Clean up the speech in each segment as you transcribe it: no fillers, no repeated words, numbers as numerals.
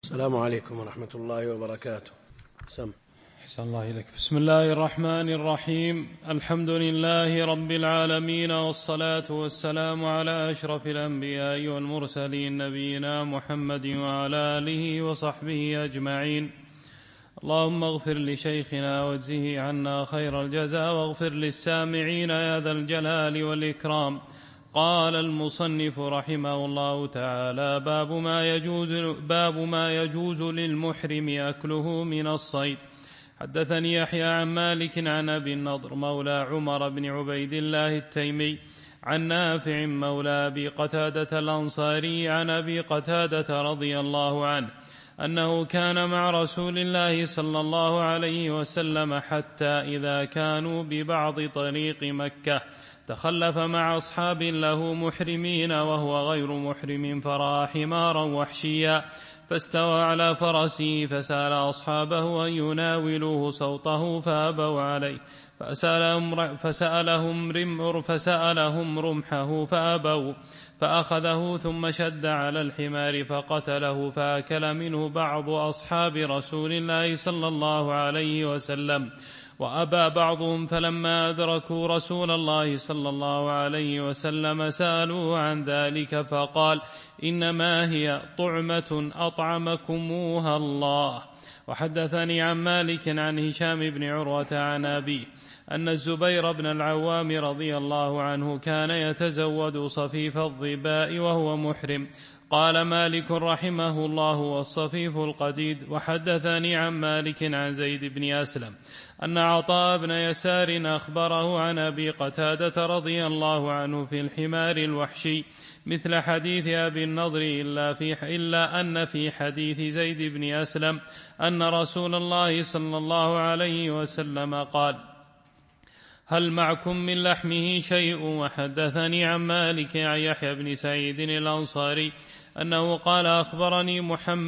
السلام عليكم ورحمة الله وبركاته. أحسن الله إليك. بسم الله الرحمن الرحيم. الحمد لله رب العالمين، والصلاة والسلام على أشرف الأنبياء والمرسلين نبينا محمد وعلى آله وصحبه أجمعين. اللهم اغفر لشيخنا واجزه عنا خير الجزاء، واغفر للسامعين يا ذا الجلال والإكرام. قال المصنف رحمه الله تعالى: باب ما يجوز للمحرم أكله من الصيد. حدثني يحيى عن مالك عن أبي النضر مولى عمر بن عبيد الله التيمي عن نافع مولى أبي قتادة الأنصاري عن أبي قتادة رضي الله عنه أنه كان مع رسول الله صلى الله عليه وسلم حتى إذا كانوا ببعض طريق مكة تخلف مع أصحاب له محرمين وهو غير محرم، فرأى حمارا وحشيا فاستوى على فرسه فسأل أصحابه أن يناولوه صوته فأبوا عليه، فسألهم رمحه فأبوا، فأخذه ثم شد على الحمار فقتله، فأكل منه بعض أصحاب رسول الله صلى الله عليه وسلم، وأبى بعضهم. فلما أدركوا رسول الله صلى الله عليه وسلم سألوه عن ذلك فقال: إنما هي طعمة أطعمكموها الله. وحدثني عن مالك عن هشام بن عروة عن أبيه أن الزبير بن العوام رضي الله عنه كان يتزود صفيف الظباء وهو محرم. قال مالك رحمه الله: والصفيف القديد. وحدثني عن مالك عن زيد بن أسلم أن عطاء بن يسار أخبره عن أبي قتادة رضي الله عنه في الحمار الوحشي مثل حديث أبي النضر، إلا أن في حديث زيد بن أسلم أن رسول الله صلى الله عليه وسلم قال: هل معكم من لحمه شيء؟ وحدثني عن مالك عن يحيى بن سعيد الأنصاري أنه قال أخبرني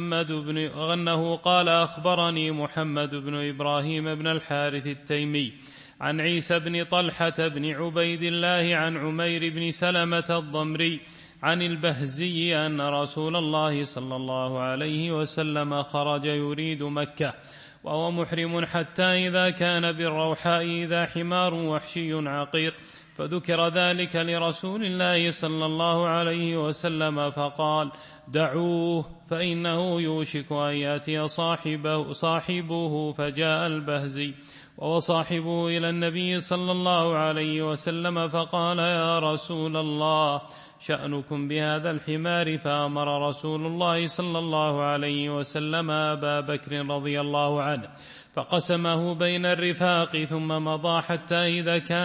محمد بن إبراهيم بن الحارث التيمي عن عيسى بن طلحة بن عبيد الله عن عمير بن سلمة الضمري عن البهزي أن رسول الله صلى الله عليه وسلم خرج يريد مكة وهو محرم حتى إذا كان بالروحاء إذا حمار وحشي عقير، فذكر ذلك لرسول الله صلى الله عليه وسلم فقال: دعوه فإنه يوشك أن يأتي صاحبه. فجاء البهزي وهو صاحبه إلى النبي صلى الله عليه وسلم فقال: يا رسول الله، شأنكم بهذا الحمار؟ فأمر رسول الله صلى الله عليه وسلم أبا بكر رضي الله عنه فقسمه بين الرفاق ثم مضى حتى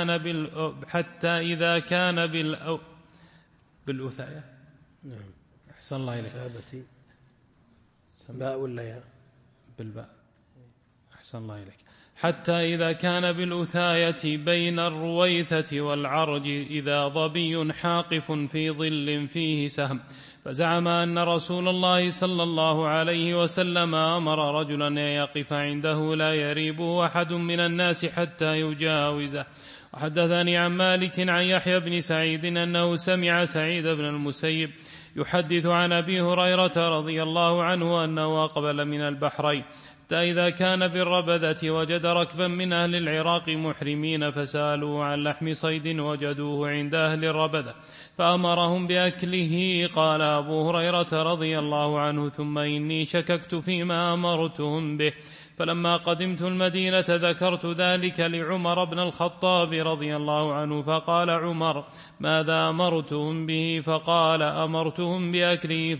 إذا كان بالأثاية. نعم. أحسن الله إليك. ثابتي باء ولا ياء؟ بالباء. أحسن الله إليك. حتى إذا كان بالأثاية بين الرويثة والعرج إذا ظبي حاقف في ظل فيه سهم، فزعم أن رسول الله صلى الله عليه وسلم أمر رجلا أن يقف عنده لا يريبه أحد من الناس حتى يجاوزه. وحدثني عن مالك عن يحيى بن سعيد أنه سمع سعيد بن المسيب يحدث عن أبي هريرة رضي الله عنه أنه أقبل من البحرين حتى إذا كان بالربذة وجد ركبا من أهل العراق محرمين فسألوه عن لحم صيد وجدوه عند أهل الربذة فأمرهم بأكله. قال أبو هريرة رضي الله عنه: ثم إني شككت فيما أمرتهم به، فلما قدمت المدينة ذكرت ذلك لعمر بن الخطاب رضي الله عنه، فقال عمر: ماذا أمرتهم به؟ فقال: أمرتهم بأكله.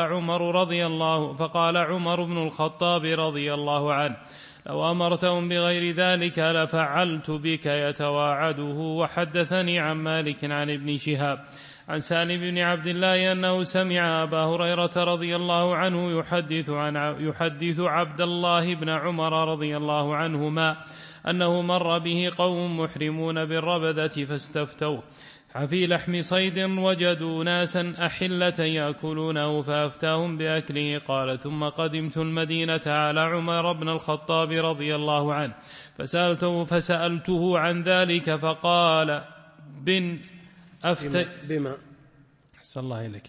فقال عمر بن الخطاب رضي الله عنه: لو أمرتهم بغير ذلك لفعلت بك. يتواعده. وحدثني عن مالك عن ابن شهاب عن سالم بن عبد الله أنه سمع أبا هريرة رضي الله عنه يحدث عبد الله بن عمر رضي الله عنهما أنه مر به قوم محرمون بالربذة فاستفتوه في لحم صيد وجدوا ناسا أحلة يأكلونه فأفتاهم بأكله. قال: ثم قدمت المدينة على عمر بن الخطاب رضي الله عنه فسألته عن ذلك فقال: بما أحسن الله إليك.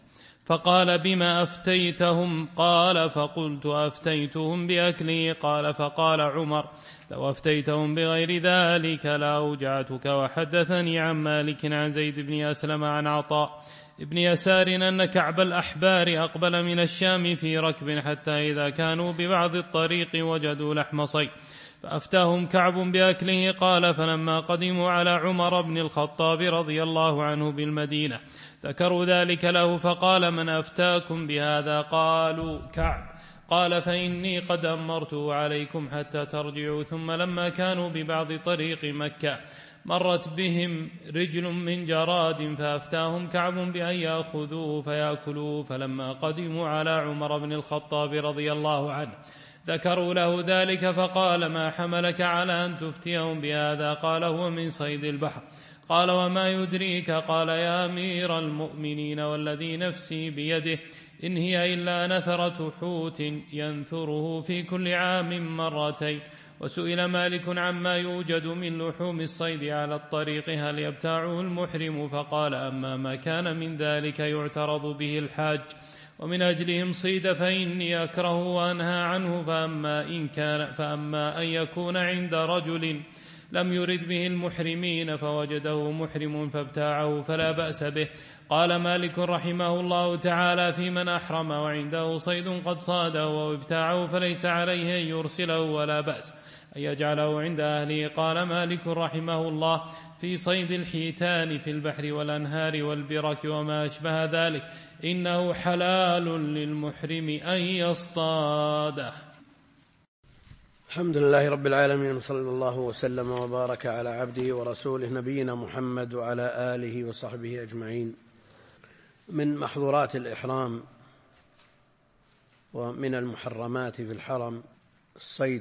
فقال بما أفتيتهم؟ قال فقلت أفتيتهم بأكله. قال فقال عمر لو أفتيتهم بغير ذلك لأوجعتك. وحدثني عن مالك عن زيد بن أسلم عن عطاء ابن يسار أن كعب الأحبار أقبل من الشام في ركب حتى إذا كانوا ببعض الطريق وجدوا لحم صيد فأفتاهم كعب بأكله. قال فلما قدموا على عمر بن الخطاب رضي الله عنه بالمدينة ذكروا ذلك له فقال من أفتاكم بهذا؟ قالوا كعب. قال فإني قد أمرته عليكم حتى ترجعوا. ثم لما كانوا ببعض طريق مكة مرت بهم رجل من جراد فأفتاهم كعب بأن يأخذوه فيأكلوه. فلما قدموا على عمر بن الخطاب رضي الله عنه ذكروا له ذلك فقال ما حملك على أن تفتيهم بهذا؟ قال هو من صيد البحر. قال وما يدريك؟ قال يا أمير المؤمنين والذي نفسي بيده إن هي إلا نثرة حوت ينثره في كل عام مرتين. وسئل مالك عما يوجد من لحوم الصيد على الطريق هل يبتاعه المحرم؟ فقال أما ما كان من ذلك يعترض به الحاج ومن أجلهم صيد فإني أكره وأنهى عنه. فأما أن يكون عند رجل لم يرد به المحرمين فوجده محرم فابتاعه فلا بأس به. قال مالك رحمه الله تعالى في من أحرم وعنده صيد قد صاده وابتاعه فليس عليه أن يرسله ولا بأس أن يجعله عند أهله. قال مالك رحمه الله في صيد الحيتان في البحر والأنهار والبرك وما أشبه ذلك إنه حلال للمحرم أن يصطاده. الحمد لله رب العالمين، صلى الله وسلم وبارك على عبده ورسوله نبينا محمد وعلى آله وصحبه أجمعين. من محظورات الإحرام ومن المحرمات في الحرم الصيد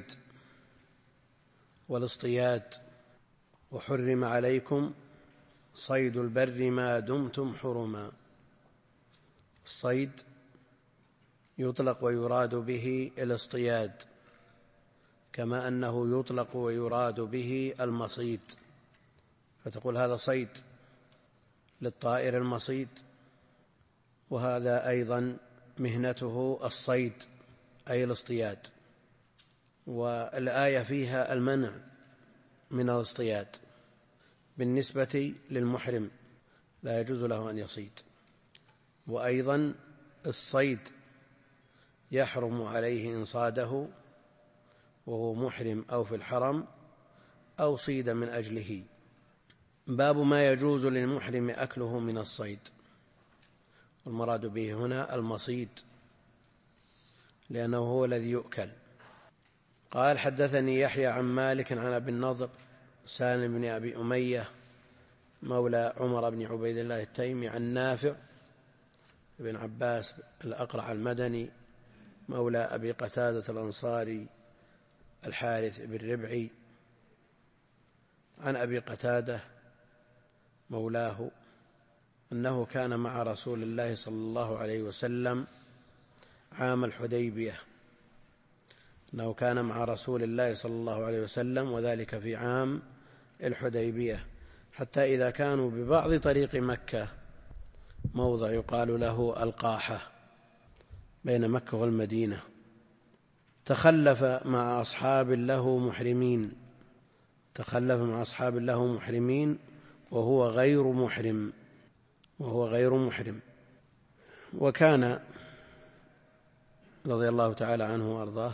والاصطياد. وحرم عليكم صيد البر ما دمتم حرما. الصيد يطلق ويراد به الاصطياد كما أنه يطلق ويراد به المصيد، فتقول هذا صيد للطائر المصيد، وهذا أيضا مهنته الصيد أي الاصطياد. والآية فيها المنع من الاصطياد بالنسبة للمحرم، لا يجوز له أن يصيد. وأيضا الصيد يحرم عليه إن صاده وهو محرم أو في الحرم أو صيد من أجله. باب ما يجوز للمحرم أكله من الصيد، والمراد به هنا المصيد لأنه هو الذي يؤكل. قال حدثني يحيى عن مالك عن أبي النضر سالم بن أبي أمية مولى عمر بن عبيد الله التيمي عن نافع بن عباس الأقرع المدني مولى أبي قتادة الأنصاري الحارث بن ربعي عن أبي قتادة مولاه أنه كان مع رسول الله صلى الله عليه وسلم عام الحديبية، أنه كان مع رسول الله صلى الله عليه وسلم وذلك في عام الحديبية، حتى إذا كانوا ببعض طريق مكة موضع يقال له القاحة بين مكة والمدينة، تخلف مع أصحاب له محرمين وهو غير محرم. وكان رضي الله تعالى عنه وأرضاه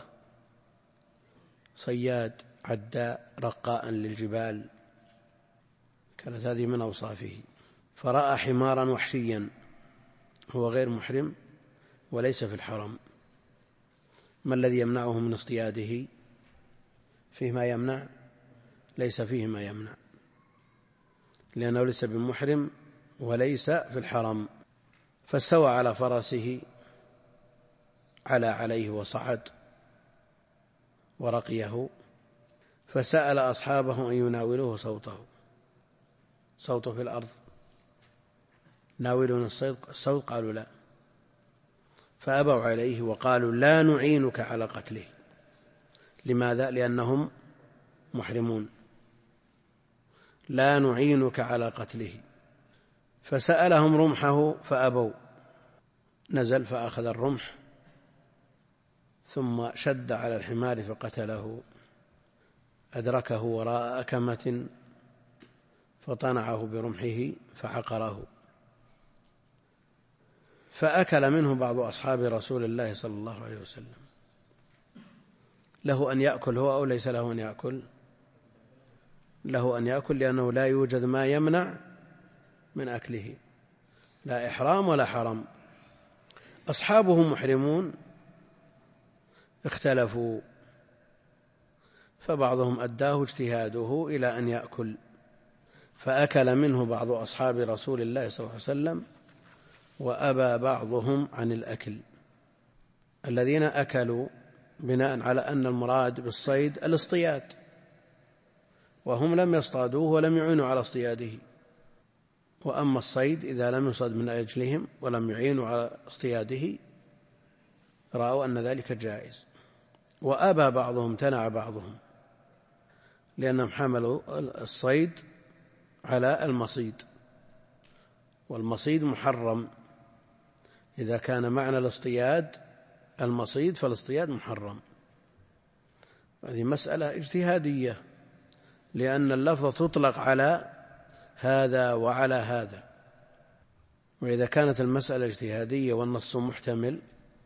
صياد عداء رقاء للجبال، كانت هذه من أوصافه. فرأى حمارا وحشيا، هو غير محرم وليس في الحرم. ما الذي يمنعه من اصطياده؟ فيه ما يمنع؟ ليس فيه ما يمنع، لأنه ليس بمحرم وليس في الحرم. فاستوى على فرسه، علا عليه وصعد ورقيه، فسأل أصحابه أن يناولوه صوته في الأرض، ناولون الصوت، قالوا لا، فأبوا عليه وقالوا لا نعينك على قتله. لماذا؟ لأنهم محرمون، لا نعينك على قتله. فسألهم رمحه فأبوا، نزل فأخذ الرمح ثم شد على الحمار فقتله، أدركه وراء أكمة فطنعه برمحه فعقره، فأكل منه بعض أصحاب رسول الله صلى الله عليه وسلم. له أن يأكل هو أو ليس له أن يأكل؟ له أن يأكل، لأنه لا يوجد ما يمنع من أكله، لا إحرام ولا حرم. أصحابه محرمون اختلفوا، فبعضهم أداه اجتهاده إلى أن يأكل، فأكل منه بعض أصحاب رسول الله صلى الله عليه وسلم، وأبى بعضهم عن الأكل. الذين أكلوا بناء على أن المراد بالصيد الاصطياد، وهم لم يصطادوه ولم يعينوا على اصطياده. وأما الصيد إذا لم يصد من أجلهم ولم يعينوا على اصطياده رأوا أن ذلك جائز. وأبى بعضهم، امتنع بعضهم، لأنهم حملوا الصيد على المصيد، والمصيد محرم. إذا كان معنى الاصطياد المصيد فالاصطياد محرم. هذه مسألة اجتهادية، لأن اللفظة تطلق على هذا وعلى هذا، وإذا كانت المسألة اجتهادية والنص محتمل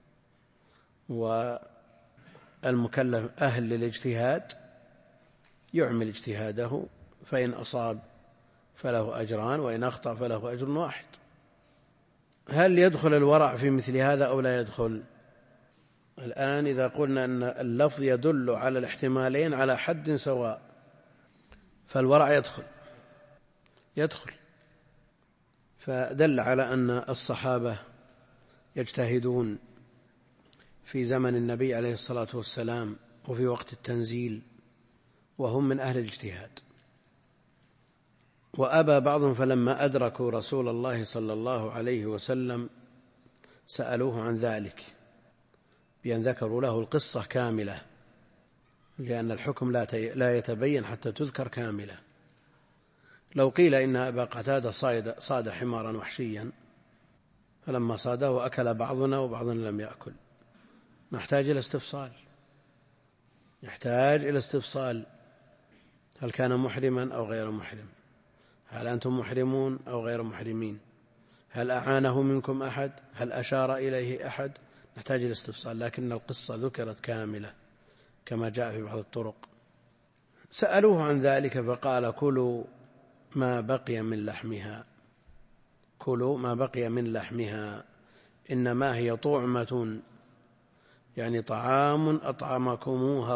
والمكلف أهل للاجتهاد يعمل اجتهاده، فإن أصاب فله أجران وإن أخطأ فله أجر واحد. هل يدخل الورع في مثل هذا أو لا يدخل؟ الآن إذا قلنا أن اللفظ يدل على الاحتمالين على حد سواء فالورع يدخل، فدل على أن الصحابة يجتهدون في زمن النبي عليه الصلاة والسلام وفي وقت التنزيل، وهم من أهل الاجتهاد. وأبى بعضهم، فلما أدركوا رسول الله صلى الله عليه وسلم سألوه عن ذلك بأن ذكروا له القصة كاملة، لأن الحكم لا يتبين حتى تذكر كاملة. لو قيل إن أبا قتادة صاد حمارا وحشيا فلما صاده أكل بعضنا وبعضنا لم يأكل، نحتاج إلى استفصال، هل كان محرما أو غير محرم؟ هل أنتم محرمون أو غير محرمين؟ هل أعانه منكم أحد؟ هل أشار إليه أحد؟ نحتاج إلى استفصال، لكن القصة ذكرت كاملة كما جاء في بعض الطرق. سألوه عن ذلك فقال: كلوا ما بقي من لحمها، إنما هي طعمة، يعني طعام أطعمكموها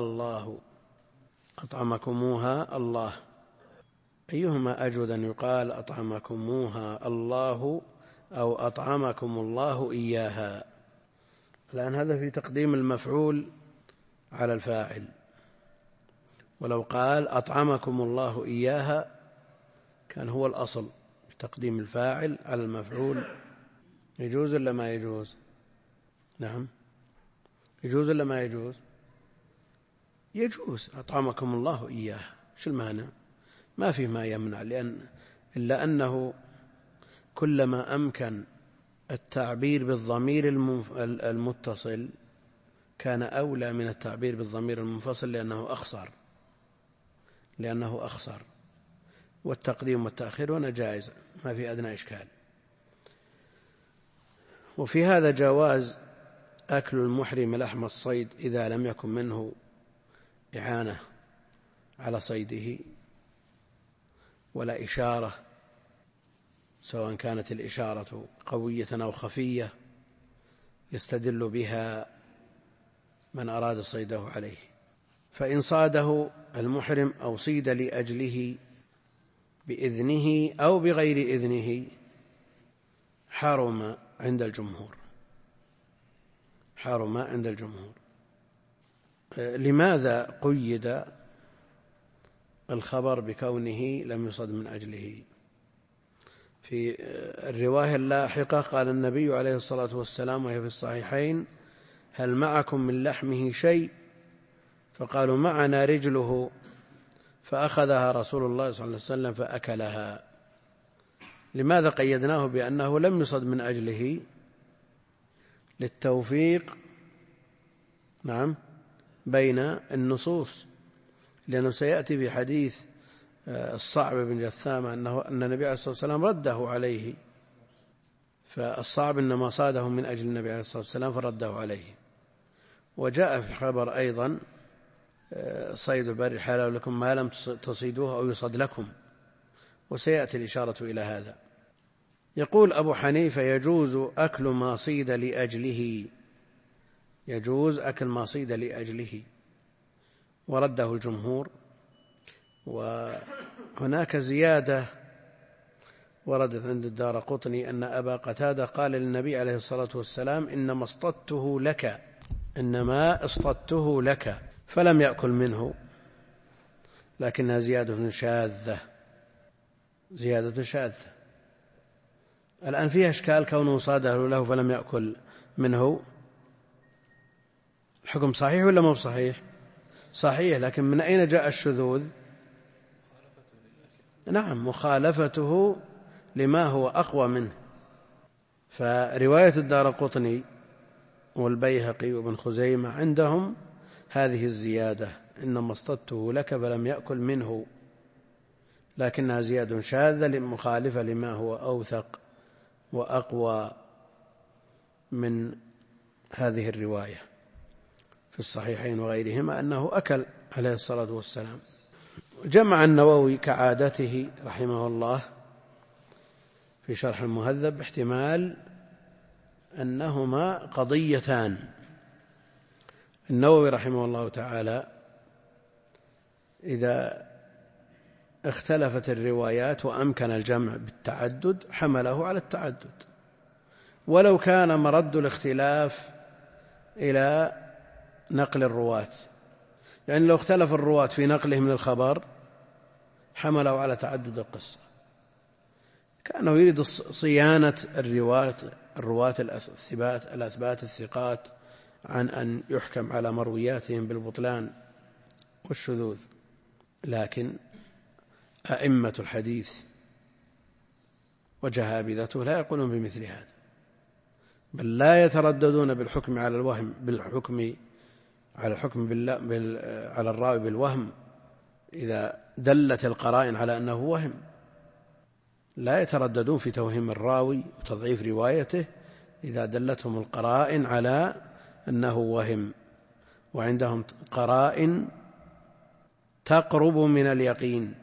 الله. أيهما أجود، أن يقال أطعمكموها الله أو أطعمكم الله إياها؟ الآن هذا في تقديم المفعول على الفاعل، ولو قال أطعمكم الله إياها كان هو الأصل في تقديم الفاعل على المفعول. يجوز ولا ما يجوز؟ نعم، يجوز ولا ما يجوز؟ يجوز، أطعمكم الله إياها، شو المانع؟ ما في ما يمنع، إلا أنه كلما أمكن التعبير بالضمير المتصل كان أولى من التعبير بالضمير المنفصل، لأنه أخصر، والتقديم والتأخير هنا جائز، ما في أدنى إشكال. وفي هذا جواز أكل المحرم لحم الصيد إذا لم يكن منه إعانة على صيده ولا إشارة، سواء كانت الإشارة قوية أو خفية يستدل بها من أراد صيده عليه. فإن صاده المحرم أو صيد لأجله بإذنه أو بغير إذنه حرم عند الجمهور. لماذا قيد الخبر بكونه لم يصد من أجله؟ في الرواية اللاحقة قال النبي عليه الصلاة والسلام وهي في الصحيحين: هل معكم من لحمه شيء؟ فقالوا: معنا رجله، فأخذها رسول الله صلى الله عليه وسلم فأكلها. لماذا قيدناه بأنه لم يصد من أجله؟ للتوفيق نعم بين النصوص، لأنه سيأتي في حديث الصعب بن جثام أن النبي عليه الصلاة والسلام رده عليه، فالصعب إنما صاده من أجل النبي عليه الصلاة والسلام فرده عليه. وجاء في الخبر أيضا صيد البر حلال لكم ما لم تصيدوه أو يصد لكم، وسيأتي الإشارة إلى هذا. يقول أبو حنيفة يجوز أكل ما صيد لأجله، يجوز أكل ما صيد لأجله، ورده الجمهور. وهناك زيادة وردت عند الدارقطني أن أبا قتادة قال للنبي عليه الصلاة والسلام إنما اصطدته لك فلم يأكل منه، لكنها زيادة شاذة. الآن فيها إشكال كونه صاده له فلم يأكل منه، الحكم صحيح ولا مو صحيح؟ صحيح، لكن من أين جاء الشذوذ؟ نعم، مخالفته لما هو أقوى منه. فرواية الدارقطني والبيهقي وابن خزيمة عندهم هذه الزيادة إنما اصطدته لك فلم يأكل منه، لكنها زيادة شاذة مخالفة لما هو أوثق وأقوى من هذه الرواية في الصحيحين وغيرهما أنه أكل عليه الصلاة والسلام. جمع النووي كعادته رحمه الله في شرح المهذب احتمال أنهما قضيتان. النووي رحمه الله تعالى إذا اختلفت الروايات وأمكن الجمع بالتعدد حمله على التعدد، ولو كان مرد الاختلاف إلى نقل الرواة، يعني لو اختلف الرواة في نقلهم للخبر حمله على تعدد القصة. كأنه يريد صيانة الرواة الأثبات الثقات عن أن يحكم على مروياتهم بالبطلان والشذوذ. لكن أئمة الحديث وجهابذته لا يقولون بمثل هذا، بل لا يترددون بالحكم على الوهم، على الراوي بالوهم إذا دلت القرائن على أنه وهم، لا يترددون في توهيم الراوي وتضعيف روايته إذا دلتهم القرائن على أنه وهم، وعندهم قرائن تقرب من اليقين،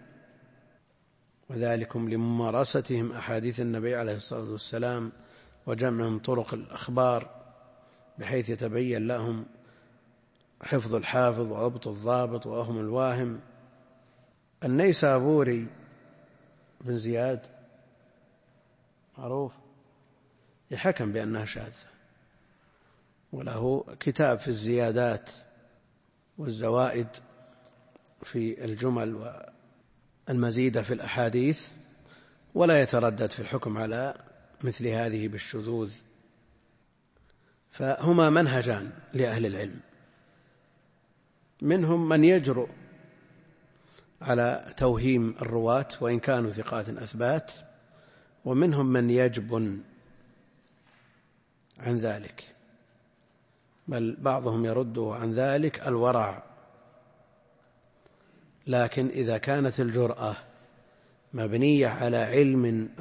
وذلكم لممارستهم أحاديث النبي عليه الصلاة والسلام وجمعهم طرق الأخبار بحيث يتبين لهم حفظ الحافظ وضبط الضابط ووهم الواهم. النيسابوري بن زياد معروف يحكم بأنها شاذة، وله كتاب في الزيادات والزوائد في الجمل والمزيدة في الأحاديث، ولا يتردد في الحكم على مثل هذه بالشذوذ. فهما منهجان لأهل العلم، منهم من يجرؤ على توهيم الرواة وإن كانوا ثقات أثبات، ومنهم من يجبن عن ذلك، بل بعضهم يرده عن ذلك الورع. لكن إذا كانت الجرأة مبنية على علم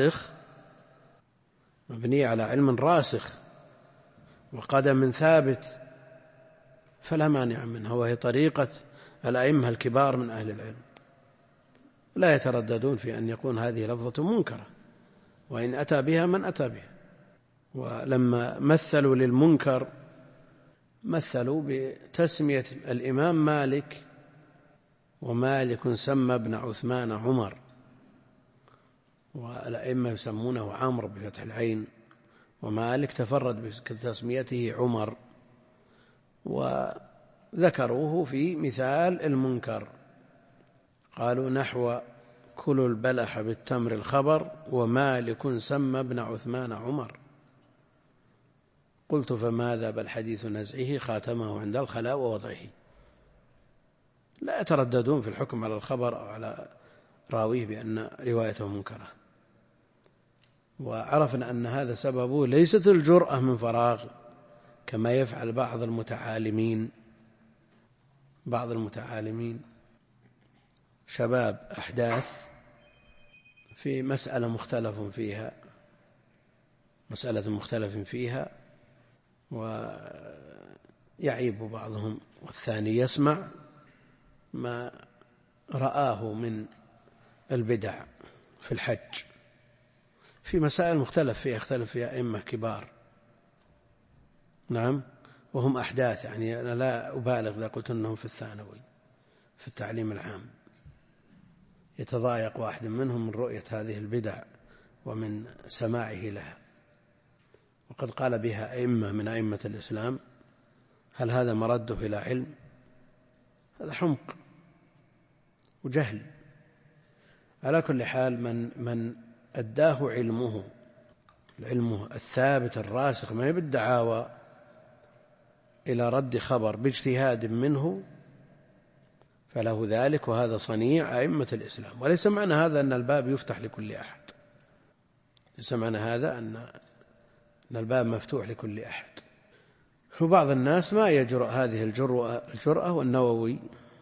راسخ وقدم ثابت فلا مانع منها، وهي طريقة الأئمة الكبار من أهل العلم، لا يترددون في أن يكون هذه لفظة منكرة وإن أتى بها من أتى بها. ولما مثلوا للمنكر مثلوا بتسمية الإمام مالك، ومالك سمى ابن عثمان عمر، والأئمة يسمونه عمرو بفتح العين، ومالك تفرد بتسميته عمر، وذكروه في مثال المنكر، قالوا نحو كلوا البلح بالتمر الخبر ومالك سمى ابن عثمان عمر. قلت فماذا بل حديث نزعه خاتمه عند الخلاء ووضعه. لا يترددون في الحكم على الخبر أو على راويه بأن روايته منكرة. وعرفنا أن هذا سببه ليست الجرأة من فراغ، كما يفعل بعض المتعالمين شباب أحداث في مسألة مختلف فيها ويعيب بعضهم والثاني يسمع ما رآه من البدع في الحج في مسائل مختلف فيها أئمة كبار. نعم، وهم أحداث، يعني أنا لا أبالغ إذا قلت أنهم في الثانوي في التعليم العام. يتضايق واحد منهم من رؤية هذه البدع ومن سماعه لها، وقد قال بها أئمة من أئمة الإسلام. هل هذا مرده إلى علم؟ هذا حمق وجهل. على كل حال من أداه علمه الثابت الراسخ، ما بالدعاوى إلى رد خبر باجتهاد منه، فله ذلك، وهذا صنيع أئمة الإسلام. وليس معنى هذا أن الباب يفتح لكل أحد، ليس معنى هذا أن الباب مفتوح لكل أحد. وبعض الناس ما يجرؤ هذه الجرأة، والنووي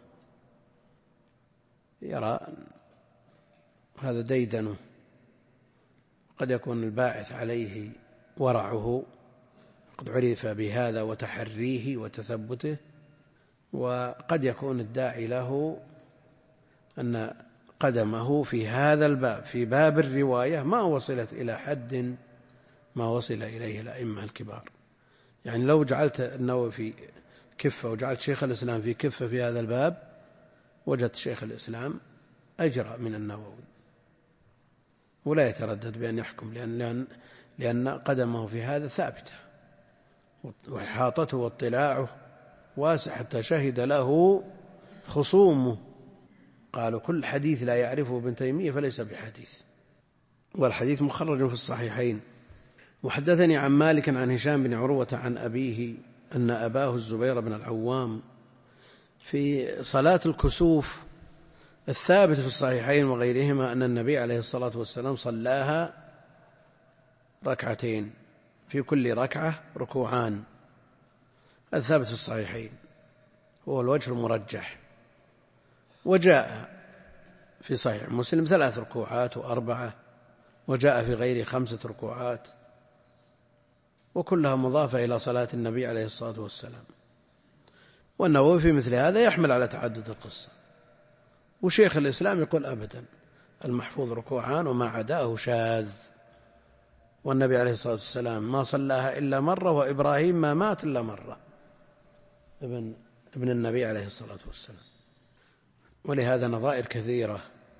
يرى هذا ديدنه، قد يكون الباعث عليه ورعه، قد عرف بهذا وتحريه وتثبته، وقد يكون الداعي له أن قدمه في هذا الباب، في باب الرواية، ما وصلت إلى حد ما وصل إليه الأئمة الكبار. يعني لو جعلت النووي في كفة وجعلت شيخ الإسلام في كفة في هذا الباب، وجدت شيخ الإسلام أجرأ من النووي، ولا يتردد بأن يحكم، لأن قدمه في هذا ثابتة، وإحاطته واطلاعه واسع، حتى شهد له خصومه قالوا كل حديث لا يعرفه ابن تيمية فليس بحديث، والحديث مخرج في الصحيحين. وحدثني عن مالك عن هشام بن عروة عن أبيه أن أباه الزبير بن العوام في صلاة الكسوف الثابت في الصحيحين وغيرهما أن النبي عليه الصلاة والسلام صلاها ركعتين، في كل ركعة ركوعان، الثابت في الصحيحين هو الوجه المرجح. وجاء في صحيح مسلم 3 ركوعات و4، وجاء في غيره 5 ركوعات، وكلها مضافة إلى صلاة النبي عليه الصلاة والسلام. والنووي في مثل هذا يحمل على تعدد القصة، وشيخ الإسلام يقول أبدا المحفوظ ركوعان وما عداه شاذ، والنبي عليه الصلاة والسلام ما صلاها إلا مرة، وإبراهيم ما مات إلا مرة، ابن النبي عليه الصلاة والسلام. ولهذا نظائر كثيرة.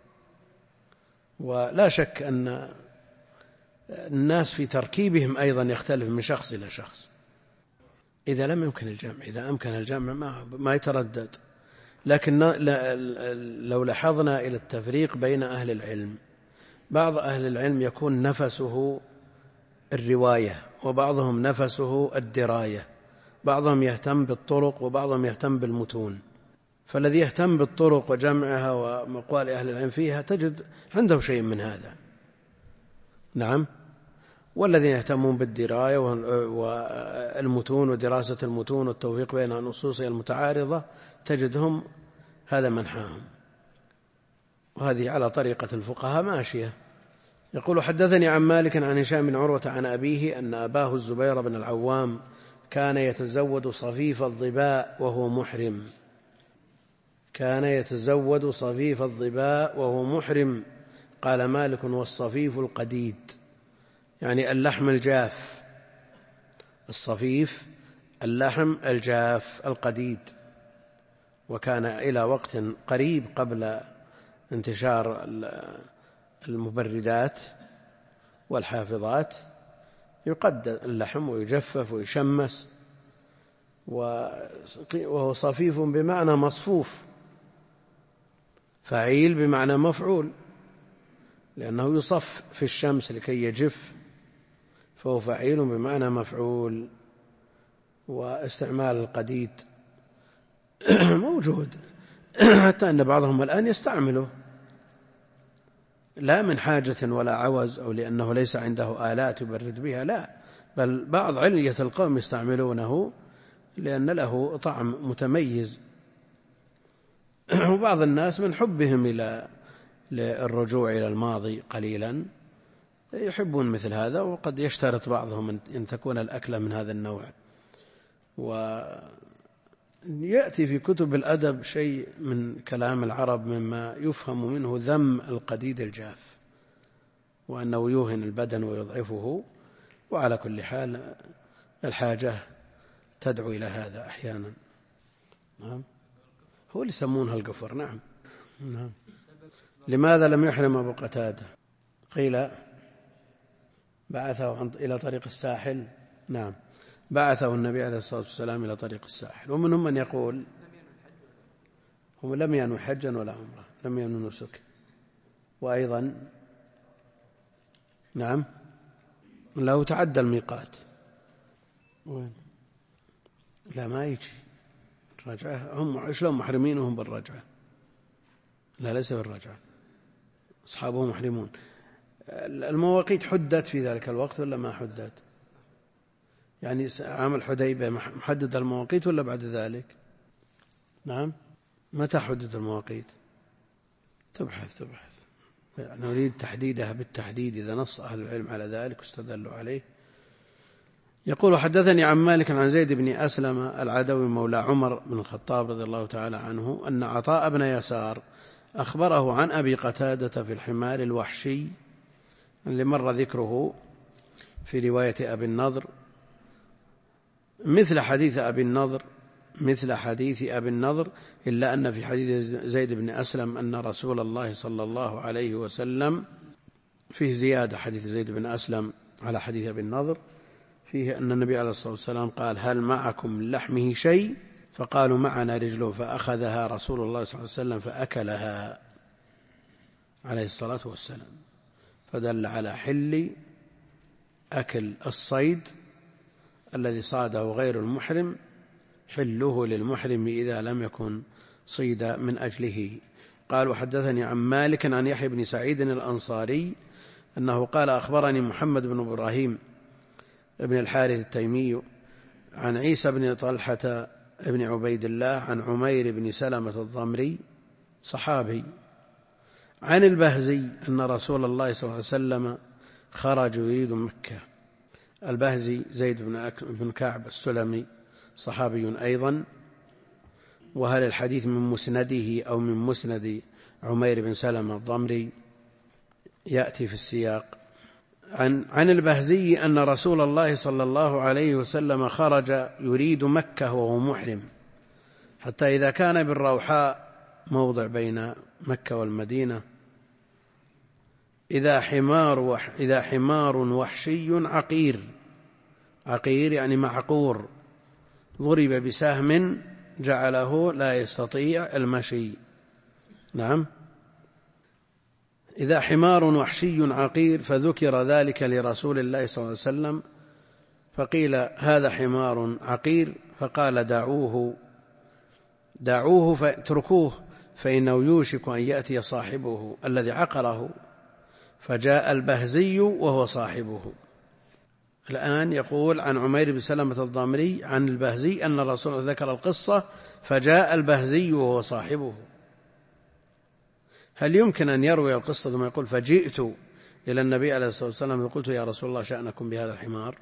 ولا شك أن الناس في تركيبهم أيضا يختلف من شخص إلى شخص، إذا لم يمكن الجمع. إذا أمكن الجمع ما يتردد. لكن لو لاحظنا إلى التفريق بين أهل العلم، بعض أهل العلم يكون نفسه الرواية، وبعضهم نفسه الدراية، بعضهم يهتم بالطرق وبعضهم يهتم بالمتون. فالذي يهتم بالطرق وجمعها ومقال أهل العلم فيها تجد عنده شيء من هذا. نعم. والذين يهتمون بالدراية والمتون ودراسة المتون والتوفيق بين النصوص المتعارضة تجدهم هذا منحاهم، وهذه على طريقة الفقهاء ماشية. يقول حدثني عن مالك عن هشام بن عروة عن أبيه أن أباه الزبير بن العوام كان يتزود صفيف الظباء وهو محرم. قال مالك والصفيف القديد، يعني اللحم الجاف. الصفيف اللحم الجاف القديد. وكان إلى وقت قريب قبل انتشار المبردات والحافظات يقد اللحم ويجفف ويشمس، وهو صفيف بمعنى مصفوف، فعيل بمعنى مفعول، لأنه يصف في الشمس لكي يجف، فهو فعيل بمعنى مفعول. واستعمال القديد موجود، حتى أن بعضهم الآن يستعمله، لا من حاجة ولا عوز أو لأنه ليس عنده آلات يبرد بها، لا، بل بعض علية القوم يستعملونه لأن له طعم متميز، وبعض الناس من حبهم للرجوع إلى الماضي قليلا يحبون مثل هذا، وقد يشترط بعضهم أن تكون الأكلة من هذا النوع. ويأتي في كتب الأدب شيء من كلام العرب مما يفهم منه ذم القديد الجاف، وأنه يوهن البدن ويضعفه، وعلى كل حال الحاجة تدعو إلى هذا أحيانا. نعم، هو اللي يسمونها القفر. نعم. لماذا لم يحرم أبو قتادة؟ قيل بعثه إلى طريق الساحل. نعم، بعثه النبي عليه الصلاة والسلام إلى طريق الساحل. ومنهم من يقول هم لم ينوي حجا ولا عمره، لم ينوي نسك. وأيضا نعم لو تعدى الميقات. وين؟ لا، ما يجي الرجعة. هم شلون محرمين وهم بالرجعة؟ لا، ليس بالرجعة، أصحابهم محرمون. المواقيت حدت في ذلك الوقت ولا ما حدت؟ يعني عام الحديبية محدد المواقيت ولا بعد ذلك؟ نعم، متى حدد المواقيت؟ تبحث. نريد تحديدها بالتحديد إذا نص أهل العلم على ذلك واستدلوا عليه. يقول حدثني عن مالك عن زيد بن أسلم العدوي مولى عمر بن الخطاب رضي الله تعالى عنه أن عطاء بن يسار أخبره عن أبي قتادة في الحمار الوحشي اللي مر ذكره في رواية أبي النضر مثل حديث أبي النضر إلا أن في حديث زيد بن أسلم أن رسول الله صلى الله عليه وسلم فيه زيادة. حديث زيد بن أسلم على حديث أبي النضر فيه أن النبي عليه الصلاة والسلام قال: هل معكم من لحمه شيء؟ فقالوا: معنا رجله، فأخذها رسول الله صلى الله عليه وسلم فأكلها عليه الصلاة والسلام، فدل على حل أكل الصيد الذي صاده غير المحرم، حله للمحرم إذا لم يكن صيد من أجله. قال: وحدثني عن مالك عن يحيى بن سعيد الأنصاري أنه قال: أخبرني محمد بن إبراهيم ابن الحارث التيمي عن عيسى بن طلحة ابن عبيد الله عن عمير بن سلمة الضمري صحابي عن البهزي أن رسول الله صلى الله عليه وسلم خرج يريد مكة. البهزي زيد بن كعب السلمي صحابي أيضا. وهل الحديث من مسنده أو من مسند عمير بن سلمة الضمري يأتي في السياق. عن البهزي أن رسول الله صلى الله عليه وسلم خرج يريد مكة وهو محرم، حتى إذا كان بالروحاء موضع بين مكة والمدينة إذا حمار وحشي عقير يعني معقور ضرب بسهم جعله لا يستطيع المشي. نعم، إذا حمار وحشي عقير، فذكر ذلك لرسول الله صلى الله عليه وسلم فقيل: هذا حمار عقير، فقال: دعوه فاتركوه فإنه يوشك أن يأتي صاحبه الذي عقره. فجاء البهزي وهو صاحبه. الآن يقول عن عمير بن سلمة الضمري عن البهزي أن الرسول ذكر القصة فجاء البهزي وهو صاحبه. هل يمكن أن يروي القصة ثم يقول: فجئت إلى النبي عليه الصلاة والسلام وقلت: يا رسول الله، شأنكم بهذا الحمار؟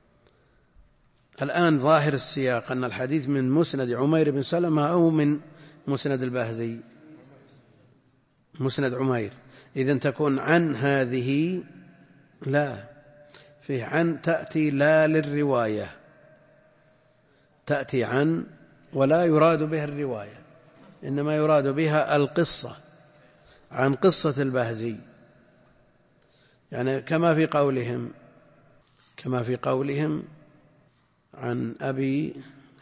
الآن ظاهر السياق أن الحديث من مسند عمير بن سلمة أو من مسند البهزي؟ مسند عمير. إذن تكون عن هذه لا فيه عن تأتي لا للرواية، تأتي عن ولا يراد بها الرواية، إنما يراد بها القصة، عن قصة البهزي، يعني كما في قولهم عن أبي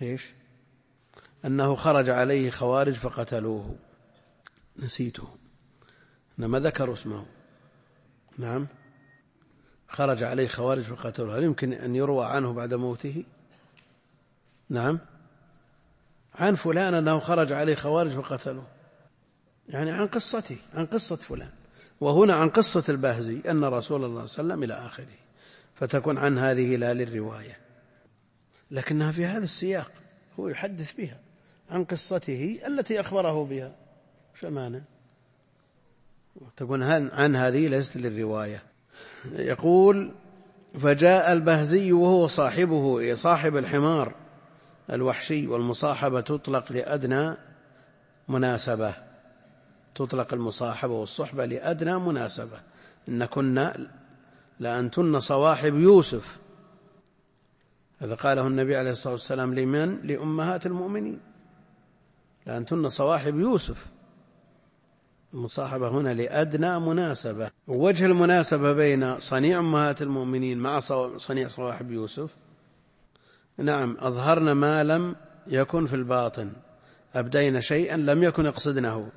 أنه خرج عليه خوارج فقتلوه. نسيته، إنما ذكروا اسمه. نعم، خرج عليه خوارج فقتلوه. هل يمكن أن يروى عنه بعد موته؟ نعم، عن فلان أنه خرج عليه خوارج فقتلوه، يعني عن قصته، عن قصة فلان. وهنا عن قصة البهزي أن رسول الله صلى الله عليه وسلم إلى آخره. فتكون عن هذه لا للرواية، لكنها في هذا السياق، هو يحدث بها عن قصته التي أخبره بها، شمانة تكون عن هذه ليست للرواية. يقول: فجاء البهزي وهو صاحبه، صاحب الحمار الوحشي. والمصاحبة تطلق لأدنى مناسبة، تطلق المصاحبة والصحبة لأدنى مناسبة. إن كنا لأنتن صواحب يوسف، هذا قاله النبي عليه الصلاة والسلام لمن؟ لأمهات المؤمنين، لأنتن صواحب يوسف. المصاحبة هنا لأدنى مناسبة. ووجه المناسبة بين صنيع أمهات المؤمنين مع صنيع صواحب يوسف، نعم، أظهرن ما لم يكن في الباطن، أبدين شيئا لم يكن يقصدنه.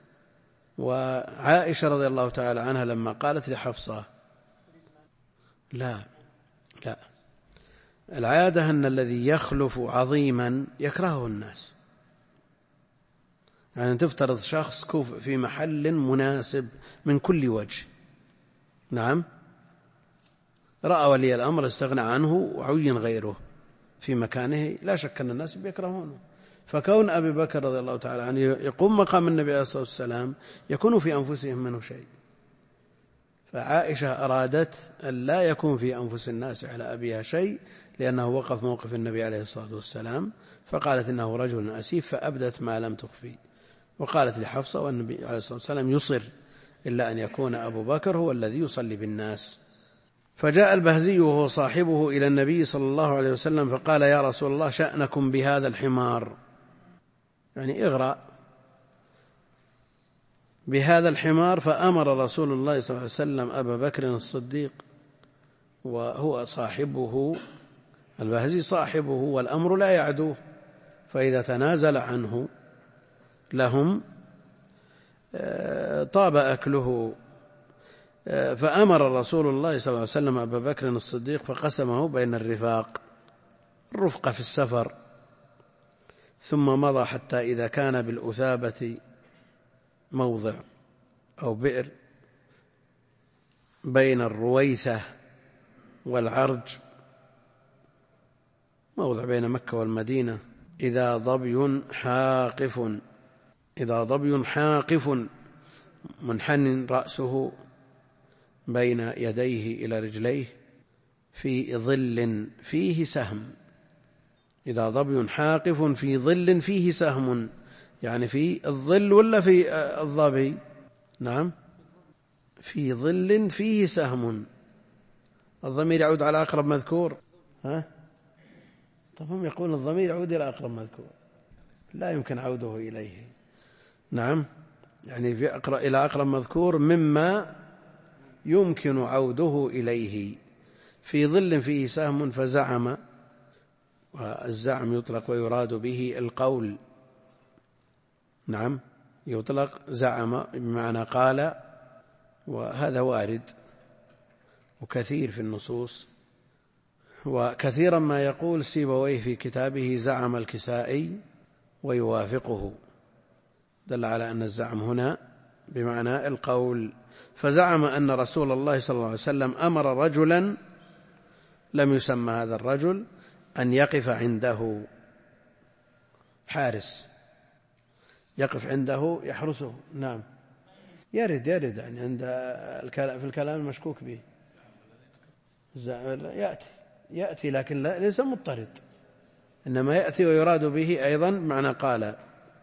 وعائشة رضي الله تعالى عنها لما قالت لحفصة: لا العادة أن الذي يخلف عظيما يكرهه الناس، يعني تفترض شخص كوف في محل مناسب من كل وجه، نعم، رأى ولي الأمر استغنى عنه وعين غيره في مكانه، لا شك أن الناس بيكرهونه. فكون أبي بكر رضي الله تعالى عنه يقوم مقام النبي عليه الصلاة والسلام يكون في أنفسهم منه شيء. فعائشة أرادت أن لا يكون في أنفس الناس على أبيها شيء، لأنه وقف موقف النبي عليه الصلاة والسلام، فقالت إنه رجل أسيف، فأبدت ما لم تخفي. وقالت لحفصة: والنبي عليه الصلاة والسلام يصر إلا أن يكون أبو بكر هو الذي يصلي بالناس. فجاء البهزي وهو صاحبه إلى النبي صلى الله عليه وسلم فقال: يا رسول الله، شأنكم بهذا الحمار، يعني إغراء بهذا الحمار. فأمر رسول الله صلى الله عليه وسلم أبا بكر الصديق، وهو صاحبه، البهزي صاحبه، والأمر لا يعدوه، فإذا تنازل عنه لهم طاب أكله. فأمر رسول الله صلى الله عليه وسلم أبا بكر الصديق فقسمه بين الرفقة في السفر، ثم مضى حتى إذا كان بالأثابة موضع أو بئر بين الرويثة والعرج، موضع بين مكة والمدينة، إذا ظبي حاقف منحن رأسه بين يديه إلى رجليه في ظل فيه سهم. إذا ظبي حاقف في ظل فيه سهم، يعني في الظل ولا في الظبي؟ نعم، في ظل فيه سهم. الضمير يعود على أقرب مذكور، طب هم يقول الضمير يعود إلى أقرب مذكور، لا يمكن عوده إليه. نعم، يعني إلى أقرب مذكور مما يمكن عوده إليه. في ظل فيه سهم فزعم، والزعم يطلق ويراد به القول، نعم، يطلق زعم بمعنى قال، وهذا وارد وكثير في النصوص. وكثيرا ما يقول سيبويه في كتابه زعم الكسائي ويوافقه، دل على أن الزعم هنا بمعنى القول. فزعم أن رسول الله صلى الله عليه وسلم أمر رجلا لم يسمى هذا الرجل أن يقف عنده حارس، يقف عنده يحرسه. نعم، يرد يعني عند في الكلام المشكوك به يأتي لكن ليس مضطرد، إنما يأتي ويراد به أيضا معنى قال.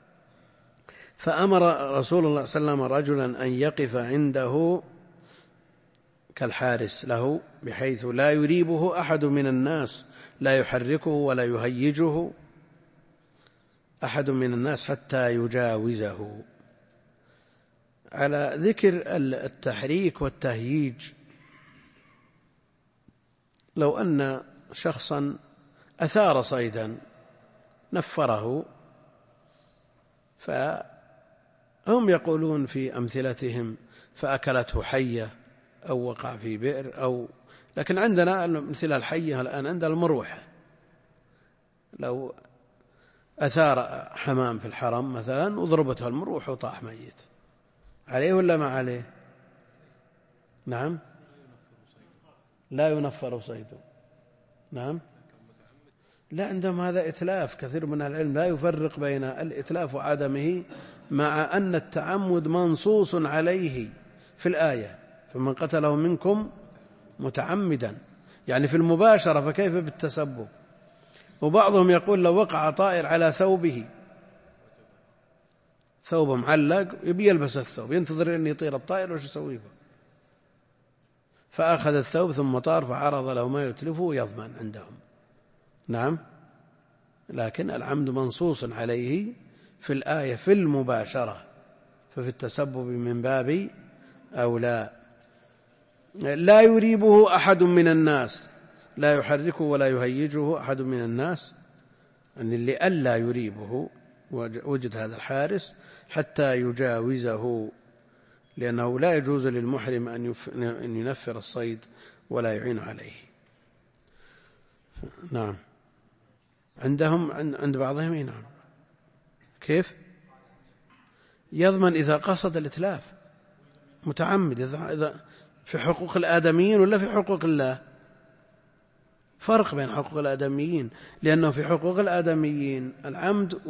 فأمر رسول الله صلى الله عليه وسلم رجلا أن يقف عنده كالحارس له، بحيث لا يريبه أحد من الناس، لا يحركه ولا يهيجه أحد من الناس حتى يجاوزه. على ذكر التحريك والتهييج، لو أن شخصا أثار صيدا نفره، فهم يقولون في أمثلتهم فأكلته حية أو وقع في بئر، لكن عندنا مثل الحية الآن عند المروحة، لو أثار حمام في الحرم مثلا وضربته المروحة وطاح ميت، عليه ولا ما عليه؟ نعم، لا ينفر صيده. نعم، لا، عندهم هذا إتلاف. كثير من العلم لا يفرق بين الإتلاف وعدمه، مع أن التعمد منصوص عليه في الآية: فمن قتله منكم متعمدا، يعني في المباشرة، فكيف بالتسبب؟ وبعضهم يقول لو وقع طائر على ثوبه، ثوبه معلق، يبي يلبس الثوب، ينتظر أن يطير الطائر، وش يسوي به؟ فأخذ الثوب ثم طار فعرض له ما يتلفه، يضمن عندهم. نعم، لكن العمد منصوص عليه في الآية في المباشرة، ففي التسبب من باب أولى. لا يريبه أحد من الناس، لا يحركه ولا يهيجه أحد من الناس، يعني لئلا يريبه وجد هذا الحارس حتى يجاوزه، لأنه لا يجوز للمحرم أن ينفر الصيد ولا يعين عليه. نعم، عندهم عند بعضهم. نعم، كيف يضمن إذا قصد الإتلاف متعمد؟ إذا في حقوق الآدميين ولا في حقوق الله؟ فرق بين حقوق الآدميين، لأنه في حقوق الآدميين العمد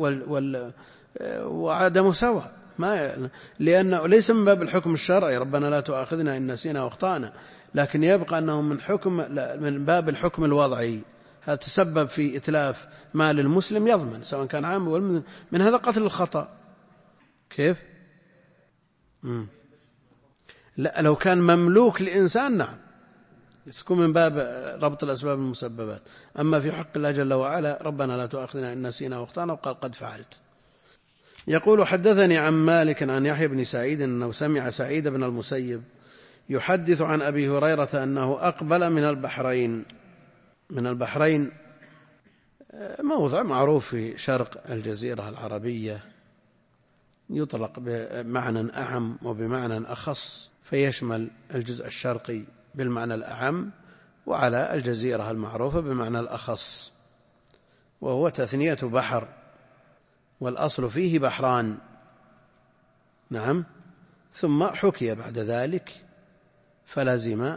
وعدم سواء، لأنه ليس من باب الحكم الشرعي ربنا لا تؤاخذنا إن نسينا واخطأنا، لكن يبقى أنه من باب الحكم الوضعي. هذا تسبب في إتلاف مال المسلم، يضمن سواء كان عام ولا من هذا قتل الخطأ. كيف؟ لا، لو كان مملوك لإنسان نعم يكون من باب ربط الأسباب المسببات. أما في حق الله جل وعلا ربنا لا تؤاخذنا إن نسينا واخطأنا، وقال قد فعلت. يقول: حدثني عن مالك عن يحيى بن سعيد أنه سمع سعيد بن المسيب يحدث عن أبي هريرة أنه أقبل من البحرين. من البحرين موضع معروف في شرق الجزيرة العربية، يطلق بمعنى أعم وبمعنى أخص، فيشمل الجزء الشرقي بالمعنى الأعم، وعلى الجزيرة المعروفة بمعنى الأخص، وهو تثنية بحر، والأصل فيه بحران. نعم، ثم حكي بعد ذلك فلزم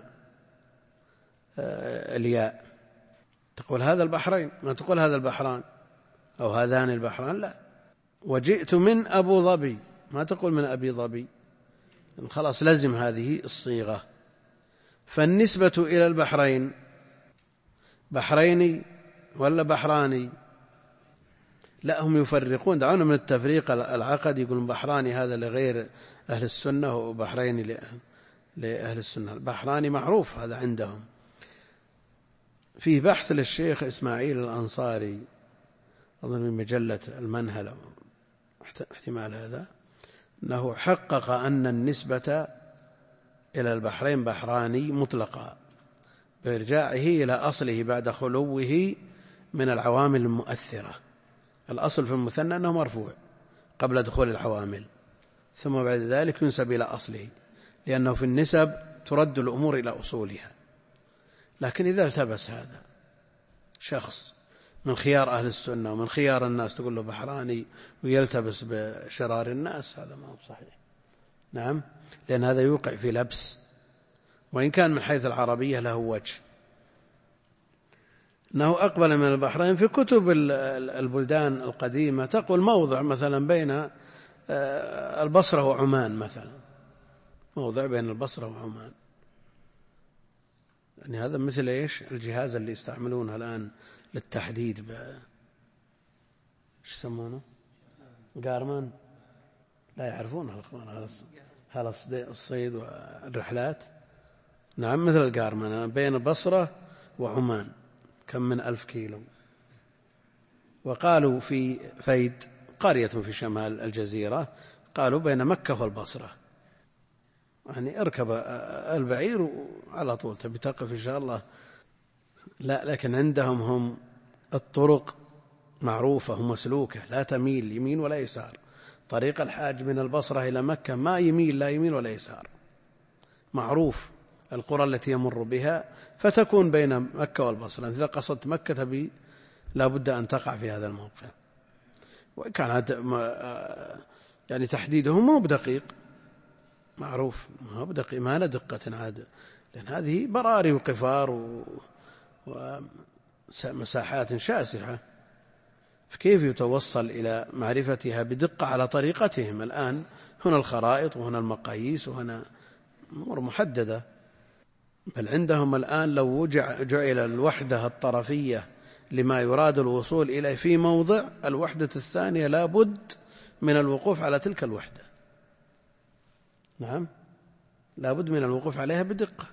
الياء. تقول هذا البحرين، ما تقول هذا البحران أو هذان البحران، لا. وجئت من أبو ظبي، ما تقول من أبي ظبي، خلاص لزم هذه الصيغة. فالنسبة إلى البحرين بحريني ولا بحراني؟ لا، هم يفرقون، دعونا من التفريق العقد، يقولون بحراني هذا لغير أهل السنة وبحريني لأهل السنة. البحراني معروف هذا عندهم. فيه بحث للشيخ إسماعيل الأنصاري أظن من مجلة المنهل احتمال هذا، أنه حقق أن النسبة إلى البحرين بحراني مطلقا، بإرجاعه إلى أصله بعد خلوه من العوامل المؤثرة. الأصل في المثنى أنه مرفوع قبل دخول العوامل، ثم بعد ذلك ينسب إلى أصله، لأنه في النسب ترد الأمور إلى أصولها. لكن إذا التبس هذا شخص من خيار أهل السنة ومن خيار الناس تقول له بحراني ويلتبس بشرار الناس، هذا ما هو صحيح. نعم، لأن هذا يوقع في لبس، وإن كان من حيث العربية له وجه. أنه أقبل من البحرين. في كتب البلدان القديمة تقول موضع مثلا بين البصرة وعمان، مثلا موضع بين البصرة وعمان، يعني هذا مثل إيش الجهاز اللي يستعملونه الآن للتحديد إيش يسمونه؟ قارمان، لا يعرفونه هذا الصيد والرحلات. نعم، مثل القارمان بين البصرة وعمان كم من 1000 كيلو. وقالوا في فيد قرية في شمال الجزيرة، قالوا بين مكة والبصرة، يعني اركب البعير على طول تبي تقف إن شاء الله. لا، لكن عندهم هم الطرق معروفة ومسلوكة، لا تميل يمين ولا يسار. طريق الحاج من البصرة إلى مكة ما يميل، لا يمين ولا يسار، معروف القرى التي يمر بها، فتكون بين مكة والبصرة. إذا قصدت مكة لا بد أن تقع في هذا الموقع. وكان يعني تحديده مو بدقيق، معروف ما بدقيق، ما له دقة عاد، لأن هذه براري وقفار ومساحات شاسعة، فكيف يتوصل إلى معرفتها بدقة على طريقتهم؟ الآن هنا الخرائط وهنا المقاييس وهنا أمور محددة، بل عندهم الآن لو جعل الوحدة الطرفية لما يراد الوصول إليه في موضع، الوحدة الثانية لا بد من الوقوف على تلك الوحدة. نعم، لا بد من الوقوف عليها بدقة،